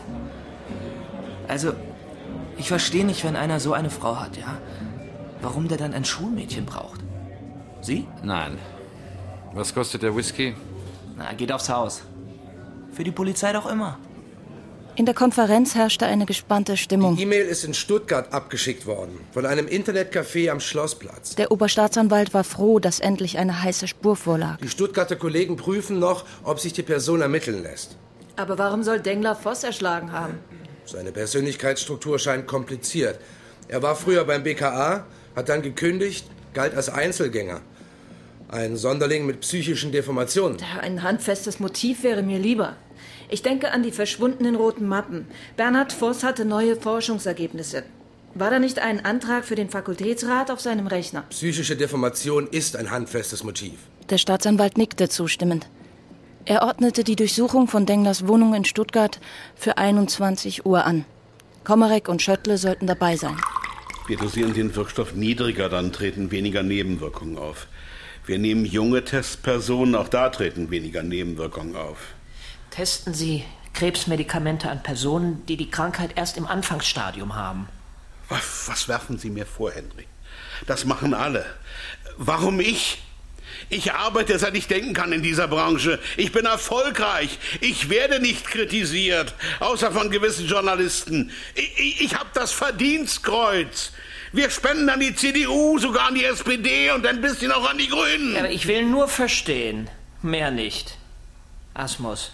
Also, ich verstehe nicht, wenn einer so eine Frau hat, ja? Warum der dann ein Schulmädchen braucht. Sie? Nein. Was kostet der Whisky? Na, geht aufs Haus. Für die Polizei doch immer. In der Konferenz herrschte eine gespannte Stimmung. Die E-Mail ist in Stuttgart abgeschickt worden, von einem Internetcafé am Schlossplatz. Der Oberstaatsanwalt war froh, dass endlich eine heiße Spur vorlag. Die Stuttgarter Kollegen prüfen noch, ob sich die Person ermitteln lässt. Aber warum soll Dengler Voss erschlagen haben? Seine Persönlichkeitsstruktur scheint kompliziert. Er war früher beim B K A, hat dann gekündigt, galt als Einzelgänger. Ein Sonderling mit psychischen Deformationen. Ein handfestes Motiv wäre mir lieber. Ich denke an die verschwundenen roten Mappen. Bernhard Voss hatte neue Forschungsergebnisse. War da nicht ein Antrag für den Fakultätsrat auf seinem Rechner? Psychische Deformation ist ein handfestes Motiv. Der Staatsanwalt nickte zustimmend. Er ordnete die Durchsuchung von Denglers Wohnung in Stuttgart für einundzwanzig Uhr an. Komarek und Schöttle sollten dabei sein. Wir dosieren den Wirkstoff niedriger, dann treten weniger Nebenwirkungen auf. Wir nehmen junge Testpersonen, auch da treten weniger Nebenwirkungen auf. Testen Sie Krebsmedikamente an Personen, die die Krankheit erst im Anfangsstadium haben. Was, was werfen Sie mir vor, Henry? Das machen alle. Warum ich? Ich arbeite, seit ich denken kann in dieser Branche. Ich bin erfolgreich. Ich werde nicht kritisiert, außer von gewissen Journalisten. Ich, ich, ich habe das Verdienstkreuz. Wir spenden an die C D U, sogar an die S P D und ein bisschen auch an die Grünen. Ja, aber ich will nur verstehen, mehr nicht. Asmus.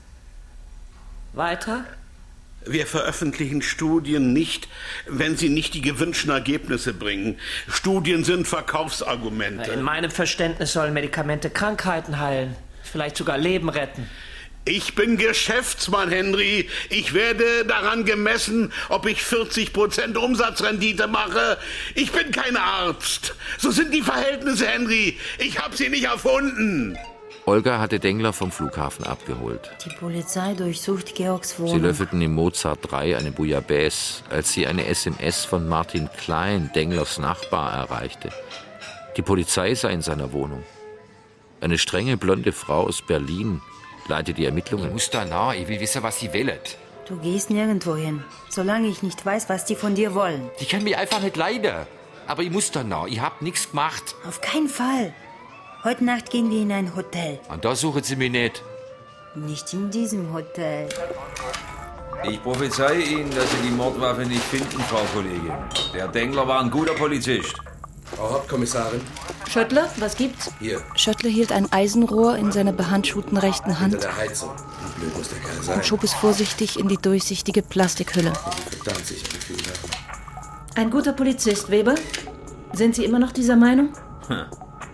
Weiter? Wir veröffentlichen Studien nicht, wenn sie nicht die gewünschten Ergebnisse bringen. Studien sind Verkaufsargumente. In meinem Verständnis sollen Medikamente Krankheiten heilen, vielleicht sogar Leben retten. Ich bin Geschäftsmann, Henry. Ich werde daran gemessen, ob ich vierzig Prozent Umsatzrendite mache. Ich bin kein Arzt. So sind die Verhältnisse, Henry. Ich habe sie nicht erfunden. Olga hatte Dengler vom Flughafen abgeholt. Die Polizei durchsucht Georgs Wohnung. Sie löffelten im Mozart drei eine Bouillabaisse, als sie eine S M S von Martin Klein, Denglers Nachbar, erreichte. Die Polizei sei in seiner Wohnung. Eine strenge, blonde Frau aus Berlin leitet die Ermittlungen. Ich muss da nach, ich will wissen, was sie wollen. Du gehst nirgendwo hin, solange ich nicht weiß, was die von dir wollen. Die können mich einfach nicht leiden. Aber ich muss da nach, ich hab nichts gemacht. Auf keinen Fall. Heute Nacht gehen wir in ein Hotel. Und da suchen Sie mich nicht. Nicht in diesem Hotel. Ich prophezei Ihnen, dass Sie die Mordwaffe nicht finden, Frau Kollegin. Der Dengler war ein guter Polizist. Frau Hauptkommissarin. Schöttler, was gibt's? Hier. Schöttler hielt ein Eisenrohr in seiner behandschuhten rechten Hand Hinter der Heizung. Wie blöd muss der Kerl sein. und schob es vorsichtig in die durchsichtige Plastikhülle. Verdammt sich gefühlt haben. Ein guter Polizist, Weber. Sind Sie immer noch dieser Meinung? Hm.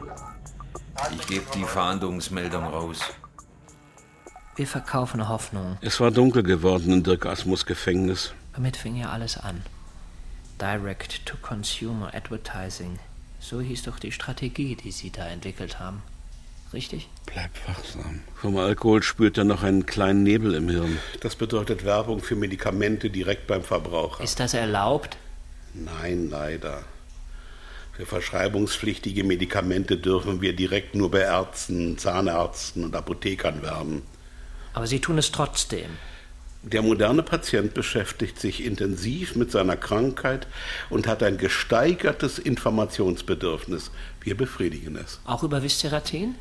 Ich gebe die Fahndungsmeldung raus. Wir verkaufen Hoffnung. Es war dunkel geworden in Dirk Asmus Gefängnis. Damit fing ja alles an. Direct-to-Consumer Advertising. So hieß doch die Strategie, die Sie da entwickelt haben. Richtig? Bleib wachsam. Vom Alkohol spürt er noch einen kleinen Nebel im Hirn. Das bedeutet Werbung für Medikamente direkt beim Verbraucher. Ist das erlaubt? Nein, leider. Für verschreibungspflichtige Medikamente dürfen wir direkt nur bei Ärzten, Zahnärzten und Apothekern werben. Aber Sie tun es trotzdem. Der moderne Patient beschäftigt sich intensiv mit seiner Krankheit und hat ein gesteigertes Informationsbedürfnis. Wir befriedigen es. Auch über Visceratin?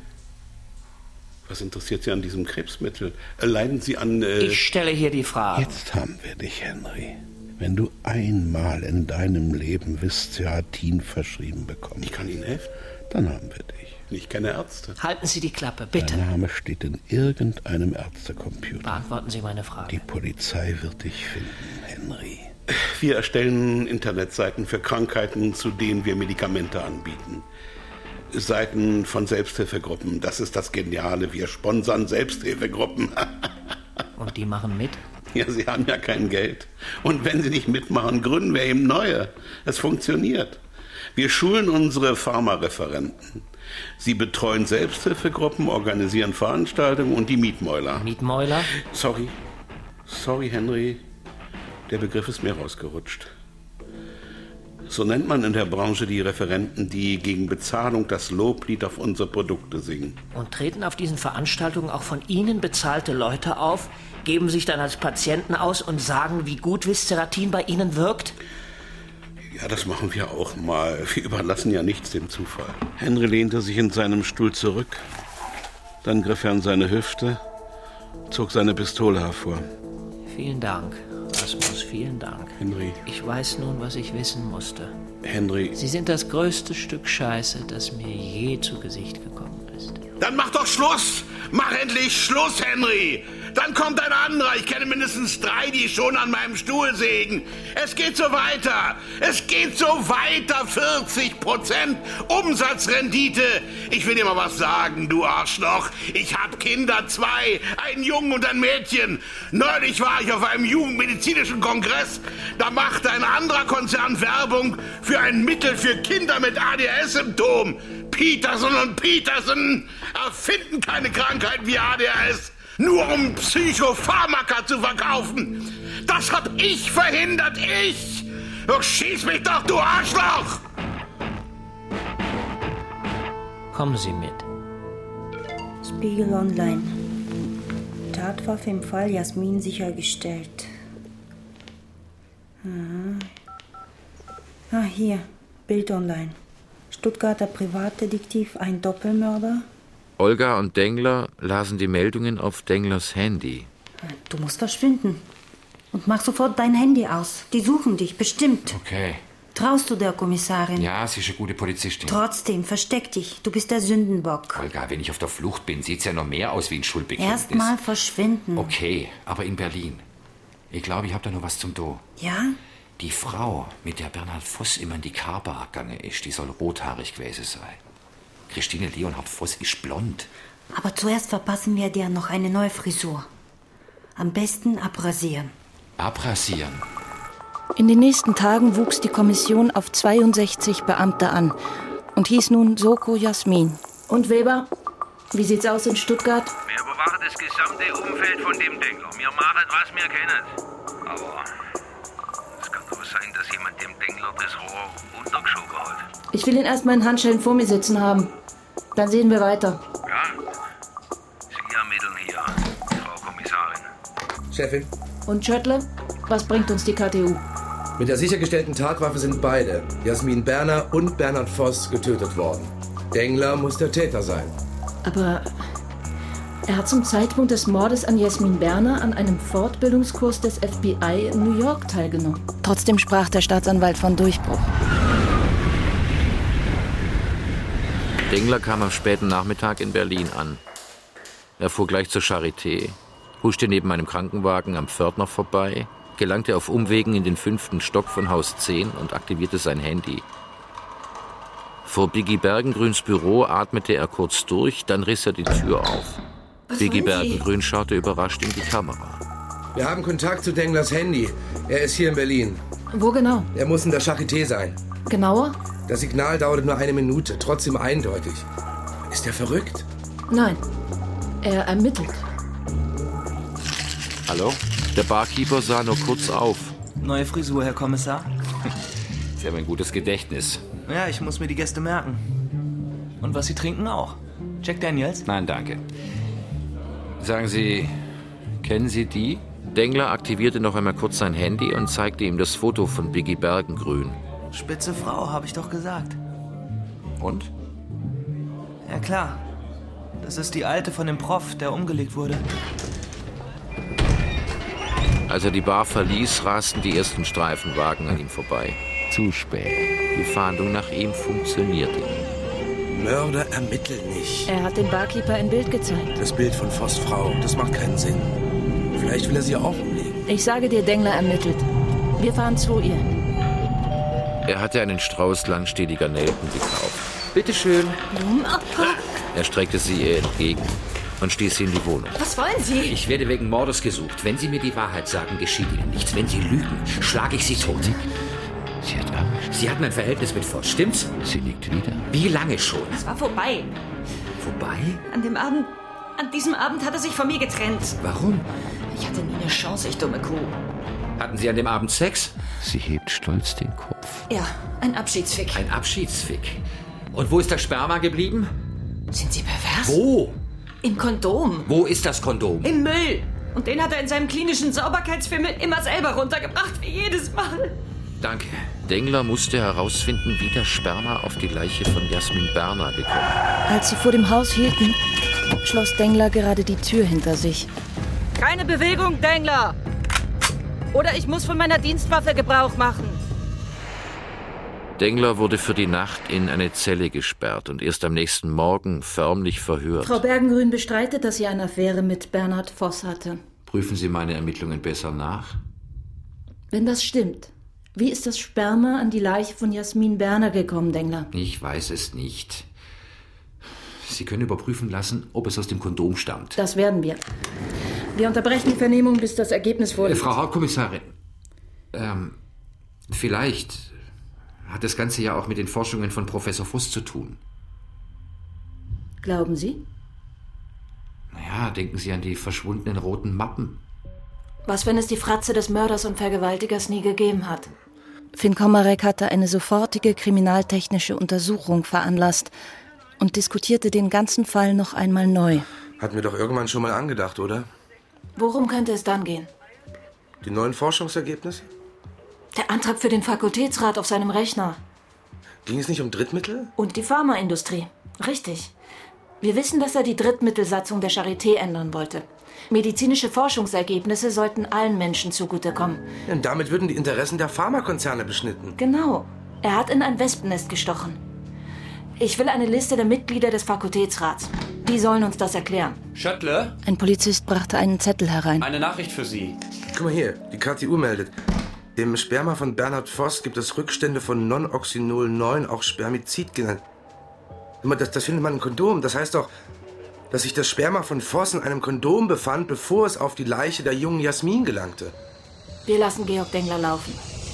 Was interessiert Sie an diesem Krebsmittel? Leiden Sie an... Äh ich stelle hier die Frage. Jetzt haben wir dich, Henry. Wenn du einmal in deinem Leben Visceratin verschrieben bekommst... Ich kann Ihnen helfen? Dann haben wir dich. Ich kenne Ärzte. Halten Sie die Klappe, bitte. Dein Name steht in irgendeinem Ärztecomputer. Beantworten Sie meine Frage. Die Polizei wird dich finden, Henry. Wir erstellen Internetseiten für Krankheiten, zu denen wir Medikamente anbieten. Seiten von Selbsthilfegruppen. Das ist das Geniale. Wir sponsern Selbsthilfegruppen. Und die machen mit? Ja, sie haben ja kein Geld. Und wenn sie nicht mitmachen, gründen wir eben neue. Es funktioniert. Wir schulen unsere Pharmareferenten. Sie betreuen Selbsthilfegruppen, organisieren Veranstaltungen und die Mietmäuler. Mietmäuler? Sorry. Sorry, Henry. Der Begriff ist mir rausgerutscht. So nennt man in der Branche die Referenten, die gegen Bezahlung das Loblied auf unsere Produkte singen. Und treten auf diesen Veranstaltungen auch von Ihnen bezahlte Leute auf, geben sich dann als Patienten aus und sagen, wie gut Visceratin bei Ihnen wirkt? Ja, das machen wir auch mal. Wir überlassen ja nichts dem Zufall. Henry lehnte sich in seinem Stuhl zurück. Dann griff er an seine Hüfte, zog seine Pistole hervor. Vielen Dank, Asmus, vielen Dank. Henry. Ich weiß nun, was ich wissen musste. Henry. Sie sind das größte Stück Scheiße, das mir je zu Gesicht gekommen ist. Dann mach doch Schluss! Mach endlich Schluss, Henry! Dann kommt ein anderer. Ich kenne mindestens drei, die schon an meinem Stuhl sägen. Es geht so weiter. Es geht so weiter. vierzig Prozent Umsatzrendite. Ich will dir mal was sagen, du Arschloch. Ich hab Kinder, zwei. Einen Jungen und ein Mädchen. Neulich war ich auf einem jugendmedizinischen Kongress. Da macht ein anderer Konzern Werbung für ein Mittel für Kinder mit A D H S-Symptom. Peterson und Peterson erfinden keine Krankheit wie A D H S. Nur um Psychopharmaka zu verkaufen. Das hab ich verhindert, ich! Du schieß mich doch, du Arschloch! Kommen Sie mit. Spiegel Online. Tatwaffe im Fall Jasmin sichergestellt. Ah, hier. Bild Online. Stuttgarter Privatdetektiv, ein Doppelmörder. Olga und Dengler lasen die Meldungen auf Denglers Handy. Du musst verschwinden. Und mach sofort dein Handy aus. Die suchen dich, bestimmt. Okay. Traust du der Kommissarin? Ja, sie ist eine gute Polizistin. Trotzdem, versteck dich. Du bist der Sündenbock. Olga, wenn ich auf der Flucht bin, sieht's ja noch mehr aus wie ein Schuldbekenntnis. Erst mal verschwinden. Okay, aber in Berlin. Ich glaube, ich hab da noch was zum Do. Ja? Die Frau, mit der Bernhard Voss immer in die Karbar gegangen ist, die soll rothaarig gewesen sein. Christine Leonhard Voss ist blond. Aber zuerst verpassen wir dir noch eine neue Frisur. Am besten abrasieren. Abrasieren? In den nächsten Tagen wuchs die Kommission auf zweiundsechzig Beamte an und hieß nun Soko Jasmin. Und Weber, wie sieht's aus in Stuttgart? Wir überwachen das gesamte Umfeld von dem Dengler. Wir machen, was wir kennen. Aber es kann doch sein, dass jemand dem Dengler das Rohr untergeschoben hat. Ich will ihn erstmal in Handschellen vor mir sitzen haben. Dann sehen wir weiter. Ja, Sie ermitteln hier, Frau Kommissarin. Chefin. Und Schöttler, was bringt uns die K T U? Mit der sichergestellten Tatwaffe sind beide, Jasmin Berner und Bernhard Voss, getötet worden. Dengler muss der Täter sein. Aber er hat zum Zeitpunkt des Mordes an Jasmin Berner an einem Fortbildungskurs des F B I in New York teilgenommen. Trotzdem sprach der Staatsanwalt von Durchbruch. Dengler kam am späten Nachmittag in Berlin an. Er fuhr gleich zur Charité, huschte neben einem Krankenwagen am Pförtner vorbei, gelangte auf Umwegen in den fünften Stock von Haus zehn und aktivierte sein Handy. Vor Biggie Bergengrüns Büro atmete er kurz durch, dann riss er die Tür auf. Was Biggie wollen Sie? Bergengrün schaute überrascht in die Kamera. Wir haben Kontakt zu Denglers Handy. Er ist hier in Berlin. Wo genau? Er muss in der Charité sein. Genauer? Das Signal dauerte nur eine Minute, trotzdem eindeutig. Ist er verrückt? Nein. Er ermittelt. Hallo? Der Barkeeper sah nur kurz auf. Neue Frisur, Herr Kommissar. Sie haben ein gutes Gedächtnis. Ja, ich muss mir die Gäste merken. Und was sie trinken auch. Jack Daniels? Nein, danke. Sagen Sie, kennen Sie die? Dengler aktivierte noch einmal kurz sein Handy und zeigte ihm das Foto von Biggie Bergengrün. Spitze Frau, habe ich doch gesagt. Und? Ja, klar. Das ist die alte von dem Prof, der umgelegt wurde. Als er die Bar verließ, rasten die ersten Streifenwagen an ihm vorbei. Zu spät. Die Fahndung nach ihm funktionierte. Mörder ermittelt nicht. Er hat den Barkeeper ein Bild gezeigt. Das Bild von Voss' Frau, das macht keinen Sinn. Vielleicht will er sie auch umlegen. Ich sage dir, Dengler ermittelt. Wir fahren zu ihr. Er hatte einen Strauß landstetiger Nelken gekauft. Bitte schön. Er streckte sie ihr entgegen und stieß sie in die Wohnung. Was wollen Sie? Ich werde wegen Mordes gesucht. Wenn Sie mir die Wahrheit sagen, geschieht Ihnen nichts. Wenn Sie lügen, schlage ich Sie tot. Sie hat Angst. Sie hatten ein Verhältnis mit Voss, stimmt's? Sie liegt wieder. Wie lange schon? Es war vorbei. Vorbei? An dem Abend, an diesem Abend hat er sich von mir getrennt. Warum? Ich hatte nie eine Chance, ich dumme Kuh. Hatten Sie an dem Abend Sex? Sie hebt stolz den Kopf. Ja, ein Abschiedsfick. Ein Abschiedsfick. Und wo ist das Sperma geblieben? Sind Sie pervers? Wo? Im Kondom. Wo ist das Kondom? Im Müll. Und den hat er in seinem klinischen Sauberkeitsfimmel immer selber runtergebracht, wie jedes Mal. Danke. Dengler musste herausfinden, wie das Sperma auf die Leiche von Jasmin Berner gekommen war. Als sie vor dem Haus hielten, schloss Dengler gerade die Tür hinter sich. Keine Bewegung, Dengler! Oder ich muss von meiner Dienstwaffe Gebrauch machen. Dengler wurde für die Nacht in eine Zelle gesperrt und erst am nächsten Morgen förmlich verhört. Frau Bergengrün bestreitet, dass sie eine Affäre mit Bernhard Voss hatte. Prüfen Sie meine Ermittlungen besser nach? Wenn das stimmt, wie ist das Sperma an die Leiche von Jasmin Berner gekommen, Dengler? Ich weiß es nicht. Sie können überprüfen lassen, ob es aus dem Kondom stammt. Das werden wir. Wir unterbrechen die Vernehmung, bis das Ergebnis vorliegt. Äh, Frau Hauptkommissarin, ähm, vielleicht hat das Ganze ja auch mit den Forschungen von Professor Voss zu tun. Glauben Sie? Naja, denken Sie an die verschwundenen roten Mappen. Was, wenn es die Fratze des Mörders und Vergewaltigers nie gegeben hat? Finn Komarek hatte eine sofortige kriminaltechnische Untersuchung veranlasst und diskutierte den ganzen Fall noch einmal neu. Hatten wir doch irgendwann schon mal angedacht, oder? Worum könnte es dann gehen? Die neuen Forschungsergebnisse? Der Antrag für den Fakultätsrat auf seinem Rechner. Ging es nicht um Drittmittel? Und die Pharmaindustrie. Richtig. Wir wissen, dass er die Drittmittelsatzung der Charité ändern wollte. Medizinische Forschungsergebnisse sollten allen Menschen zugutekommen. Ja, und damit würden die Interessen der Pharmakonzerne beschnitten. Genau. Er hat in ein Wespennest gestochen. Ich will eine Liste der Mitglieder des Fakultätsrats. Die sollen uns das erklären. Schöttler? Ein Polizist brachte einen Zettel herein. Eine Nachricht für Sie. Guck mal hier, die K T U meldet. Im Sperma von Bernhard Voss gibt es Rückstände von Non-Oxynol neun, auch Spermizid genannt. Das, das findet man im Kondom. Das heißt doch, dass sich das Sperma von Voss in einem Kondom befand, bevor es auf die Leiche der jungen Jasmin gelangte. Wir lassen Georg Dengler laufen.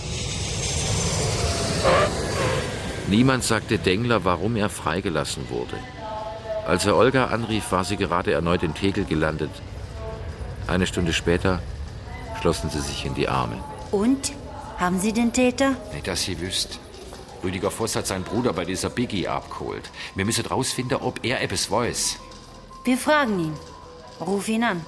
Niemand sagte Dengler, warum er freigelassen wurde. Als er Olga anrief, war sie gerade erneut in Tegel gelandet. Eine Stunde später schlossen sie sich in die Arme. Und? Haben Sie den Täter? Nicht, dass Sie wüsst. Rüdiger Voss hat seinen Bruder bei dieser Biggie abgeholt. Wir müssen rausfinden, ob er etwas weiß. Wir fragen ihn. Ruf ihn an.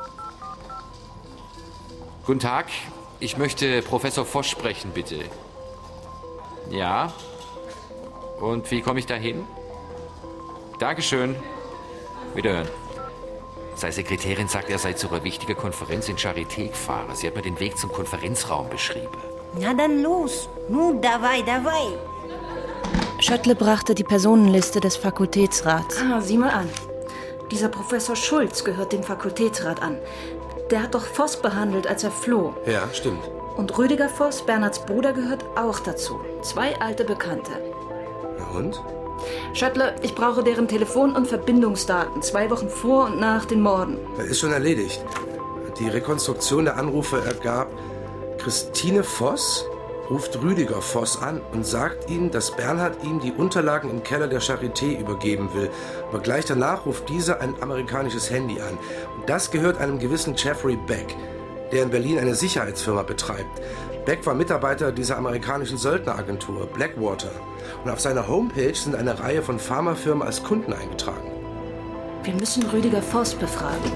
Guten Tag. Ich möchte Professor Voss sprechen, bitte. Ja? Und wie komme ich da hin? Dankeschön. Wiederhören. Seine Sekretärin sagt, er sei zu einer wichtigen Konferenz in Charité gefahren. Sie hat mir den Weg zum Konferenzraum beschrieben. Na dann los. Nun, dabei, dabei. Schöttle brachte die Personenliste des Fakultätsrats. Ah, sieh mal an. Dieser Professor Schulz gehört dem Fakultätsrat an. Der hat doch Voss behandelt, als er floh. Ja, stimmt. Und Rüdiger Voss, Bernhards Bruder, gehört auch dazu. Zwei alte Bekannte. Na und? Schöttle, ich brauche deren Telefon- und Verbindungsdaten. Zwei Wochen vor und nach den Morden. Das ist schon erledigt. Die Rekonstruktion der Anrufe ergab, Christine Voss ruft Rüdiger Voss an und sagt ihm, dass Bernhard ihm die Unterlagen im Keller der Charité übergeben will. Aber gleich danach ruft dieser ein amerikanisches Handy an. Und das gehört einem gewissen Jeffrey Beck, der in Berlin eine Sicherheitsfirma betreibt. Beck war Mitarbeiter dieser amerikanischen Söldneragentur, Blackwater. Und auf seiner Homepage sind eine Reihe von Pharmafirmen als Kunden eingetragen. Wir müssen Rüdiger Voss befragen.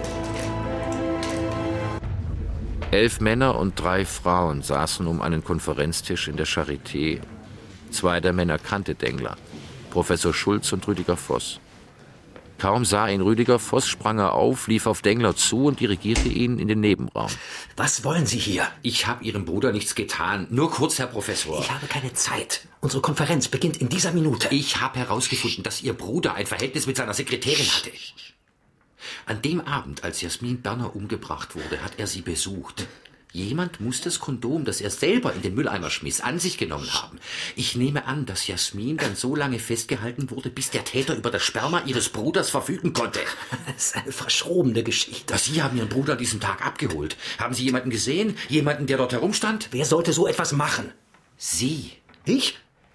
Elf Männer und drei Frauen saßen um einen Konferenztisch in der Charité. Zwei der Männer kannte Dengler, Professor Schulz und Rüdiger Voss. Kaum sah ihn Rüdiger Voss, sprang er auf, lief auf Dengler zu und dirigierte ihn in den Nebenraum. Was wollen Sie hier? Ich habe Ihrem Bruder nichts getan. Nur kurz, Herr Professor. Ich habe keine Zeit. Unsere Konferenz beginnt in dieser Minute. Ich habe herausgefunden, dass Ihr Bruder ein Verhältnis mit seiner Sekretärin hatte. An dem Abend, als Jasmin Berner umgebracht wurde, hat er sie besucht. Jemand muss das Kondom, das er selber in den Mülleimer schmiss, an sich genommen haben. Ich nehme an, dass Jasmin dann so lange festgehalten wurde, bis der Täter über das Sperma ihres Bruders verfügen konnte. Das ist eine verschrobene Geschichte. Sie haben Ihren Bruder an diesem Tag abgeholt. Haben Sie jemanden gesehen? Jemanden, der dort herumstand? Wer sollte so etwas machen? Sie. Ich?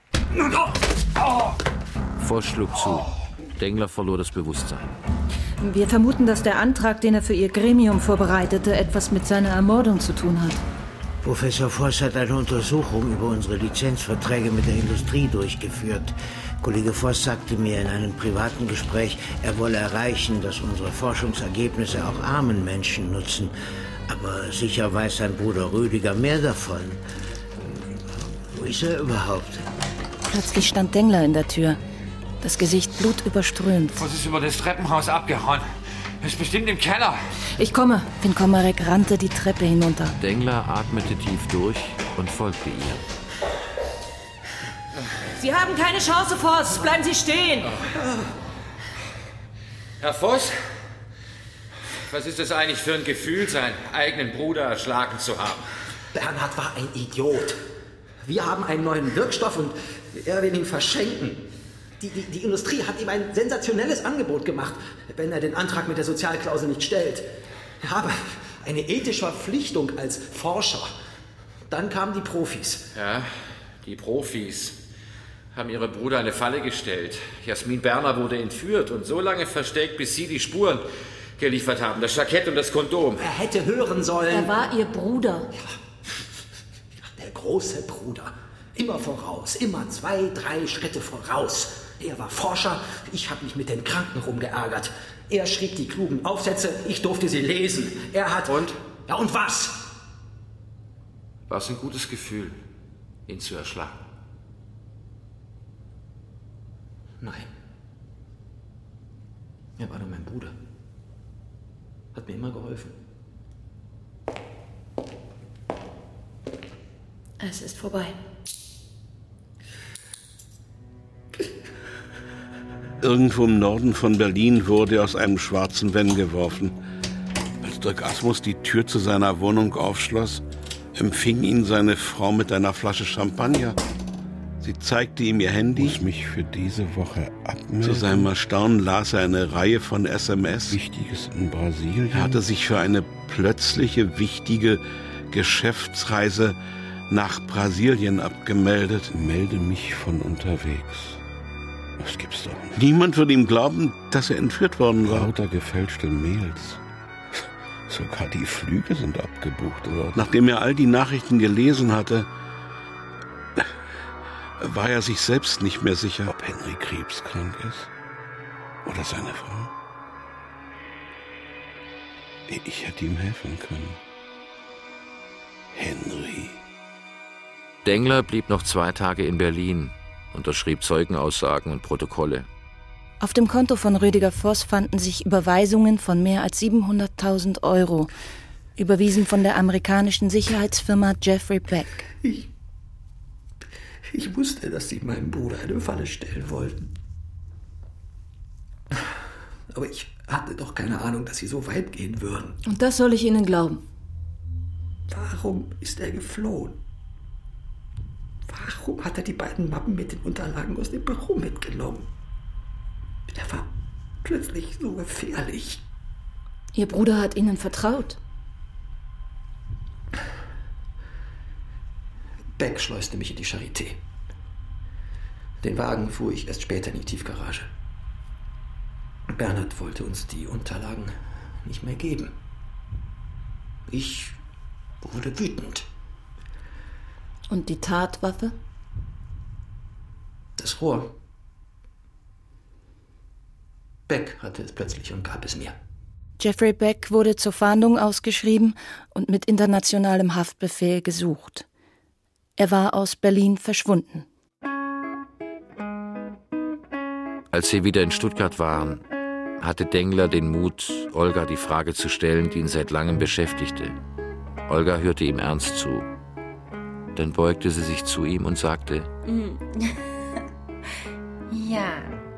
Voss schlug zu. Dengler verlor das Bewusstsein. Wir vermuten, dass der Antrag, den er für Ihr Gremium vorbereitete, etwas mit seiner Ermordung zu tun hat. Professor Voss hat eine Untersuchung über unsere Lizenzverträge mit der Industrie durchgeführt. Kollege Voss sagte mir in einem privaten Gespräch, er wolle erreichen, dass unsere Forschungsergebnisse auch armen Menschen nutzen. Aber sicher weiß sein Bruder Rüdiger mehr davon. Wo ist er überhaupt? Plötzlich stand Dengler in der Tür. Das Gesicht blutüberströmt. Voss ist über das Treppenhaus abgehauen. Ist bestimmt im Keller. Ich komme. Finn Komarek rannte die Treppe hinunter. Dengler atmete tief durch und folgte ihr. Sie haben keine Chance, Voss. Bleiben Sie stehen. Herr Voss, was ist das eigentlich für ein Gefühl, seinen eigenen Bruder erschlagen zu haben? Bernhard war ein Idiot. Wir haben einen neuen Wirkstoff und er will ihn verschenken. Die, die, die Industrie hat ihm ein sensationelles Angebot gemacht, wenn er den Antrag mit der Sozialklausel nicht stellt. Er habe eine ethische Verpflichtung als Forscher. Dann kamen die Profis. Ja, die Profis haben ihre Bruder eine Falle gestellt. Jasmin Berner wurde entführt und so lange versteckt, bis sie die Spuren geliefert haben. Das Jackett und das Kondom. Er hätte hören sollen. Er war Ihr Bruder. Ja, der große Bruder. Immer voraus, immer zwei, drei Schritte voraus. Er war Forscher, ich habe mich mit den Kranken rumgeärgert. Er schrieb die klugen Aufsätze, ich durfte sie lesen. Er hat... Und? Ja, und was? War es ein gutes Gefühl, ihn zu erschlagen? Nein. Er war nur mein Bruder. Hat mir immer geholfen. Es ist vorbei. Irgendwo im Norden von Berlin wurde er aus einem schwarzen Van geworfen. Als Dirk Asmus die Tür zu seiner Wohnung aufschloss, empfing ihn seine Frau mit einer Flasche Champagner. Sie zeigte ihm ihr Handy. Ich muss mich für diese Woche abmelden. Zu seinem Erstaunen las er eine Reihe von S M S. Wichtiges in Brasilien. Er hatte sich für eine plötzliche, wichtige Geschäftsreise nach Brasilien abgemeldet. Melde mich von unterwegs. Das gibt's doch nicht. Niemand würde ihm glauben, dass er entführt worden war. Lauter gefälschte Mails. Sogar die Flüge sind abgebucht worden. Nachdem er all die Nachrichten gelesen hatte, war er sich selbst nicht mehr sicher, ob Henry krebskrank ist oder seine Frau. Ich hätte ihm helfen können. Henry. Dengler blieb noch zwei Tage in Berlin, unterschrieb Zeugenaussagen und Protokolle. Auf dem Konto von Rüdiger Voss fanden sich Überweisungen von mehr als siebenhunderttausend Euro, überwiesen von der amerikanischen Sicherheitsfirma Jeffrey Beck. Ich, Ich wusste, dass Sie meinem Bruder eine Falle stellen wollten. Aber ich hatte doch keine Ahnung, dass Sie so weit gehen würden. Und das soll ich Ihnen glauben. Warum ist er geflohen? Warum hat er die beiden Mappen mit den Unterlagen aus dem Büro mitgenommen? Er war plötzlich so gefährlich. Ihr Bruder hat Ihnen vertraut. Beck schleuste mich in die Charité. Den Wagen fuhr ich erst später in die Tiefgarage. Bernhard wollte uns die Unterlagen nicht mehr geben. Ich wurde wütend. Und die Tatwaffe? Das Rohr. Beck hatte es plötzlich und gab es mir. Jeffrey Beck wurde zur Fahndung ausgeschrieben und mit internationalem Haftbefehl gesucht. Er war aus Berlin verschwunden. Als sie wieder in Stuttgart waren, hatte Dengler den Mut, Olga die Frage zu stellen, die ihn seit langem beschäftigte. Olga hörte ihm ernst zu. Dann beugte sie sich zu ihm und sagte: Ja.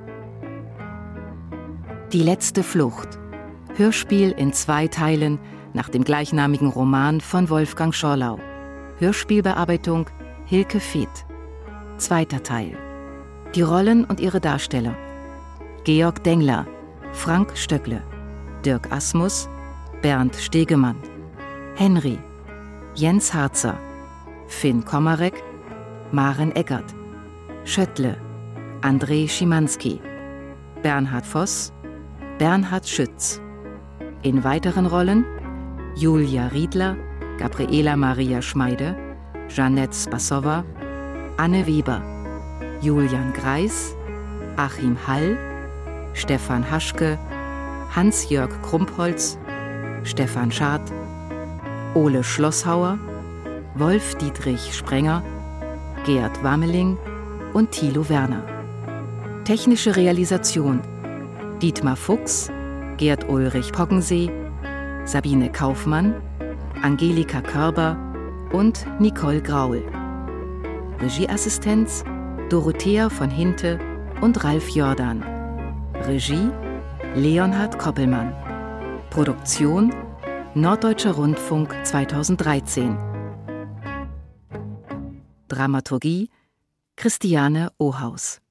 Die letzte Flucht. Hörspiel in zwei Teilen nach dem gleichnamigen Roman von Wolfgang Schorlau. Hörspielbearbeitung Hilke Feeth. Zweiter Teil. Die Rollen und ihre Darsteller: Georg Dengler, Frank Stöckle, Dirk Asmus, Bernd Stegemann, Henry, Jens Harzer, Finn Komarek, Maren Eckert, Schöttle, André Schimanski, Bernhard Voss, Bernhard Schütz. In weiteren Rollen Julia Riedler, Gabriela Maria Schmeide, Jeanette Spassowa, Anne Weber, Julian Greis, Achim Hall, Stefan Haschke, Hans-Jörg Krumpholz, Stefan Schad, Ole Schlosshauer, Wolf-Dietrich Sprenger, Gerd Wammeling und Thilo Werner. Technische Realisation: Dietmar Fuchs, Gerd Ulrich Poggensee, Sabine Kaufmann, Angelika Körber und Nicole Graul. Regieassistenz Dorothea von Hinte und Ralf Jordan. Regie Leonhard Koppelmann. Produktion Norddeutscher Rundfunk zweitausenddreizehn. Dramaturgie Christiane Ohaus.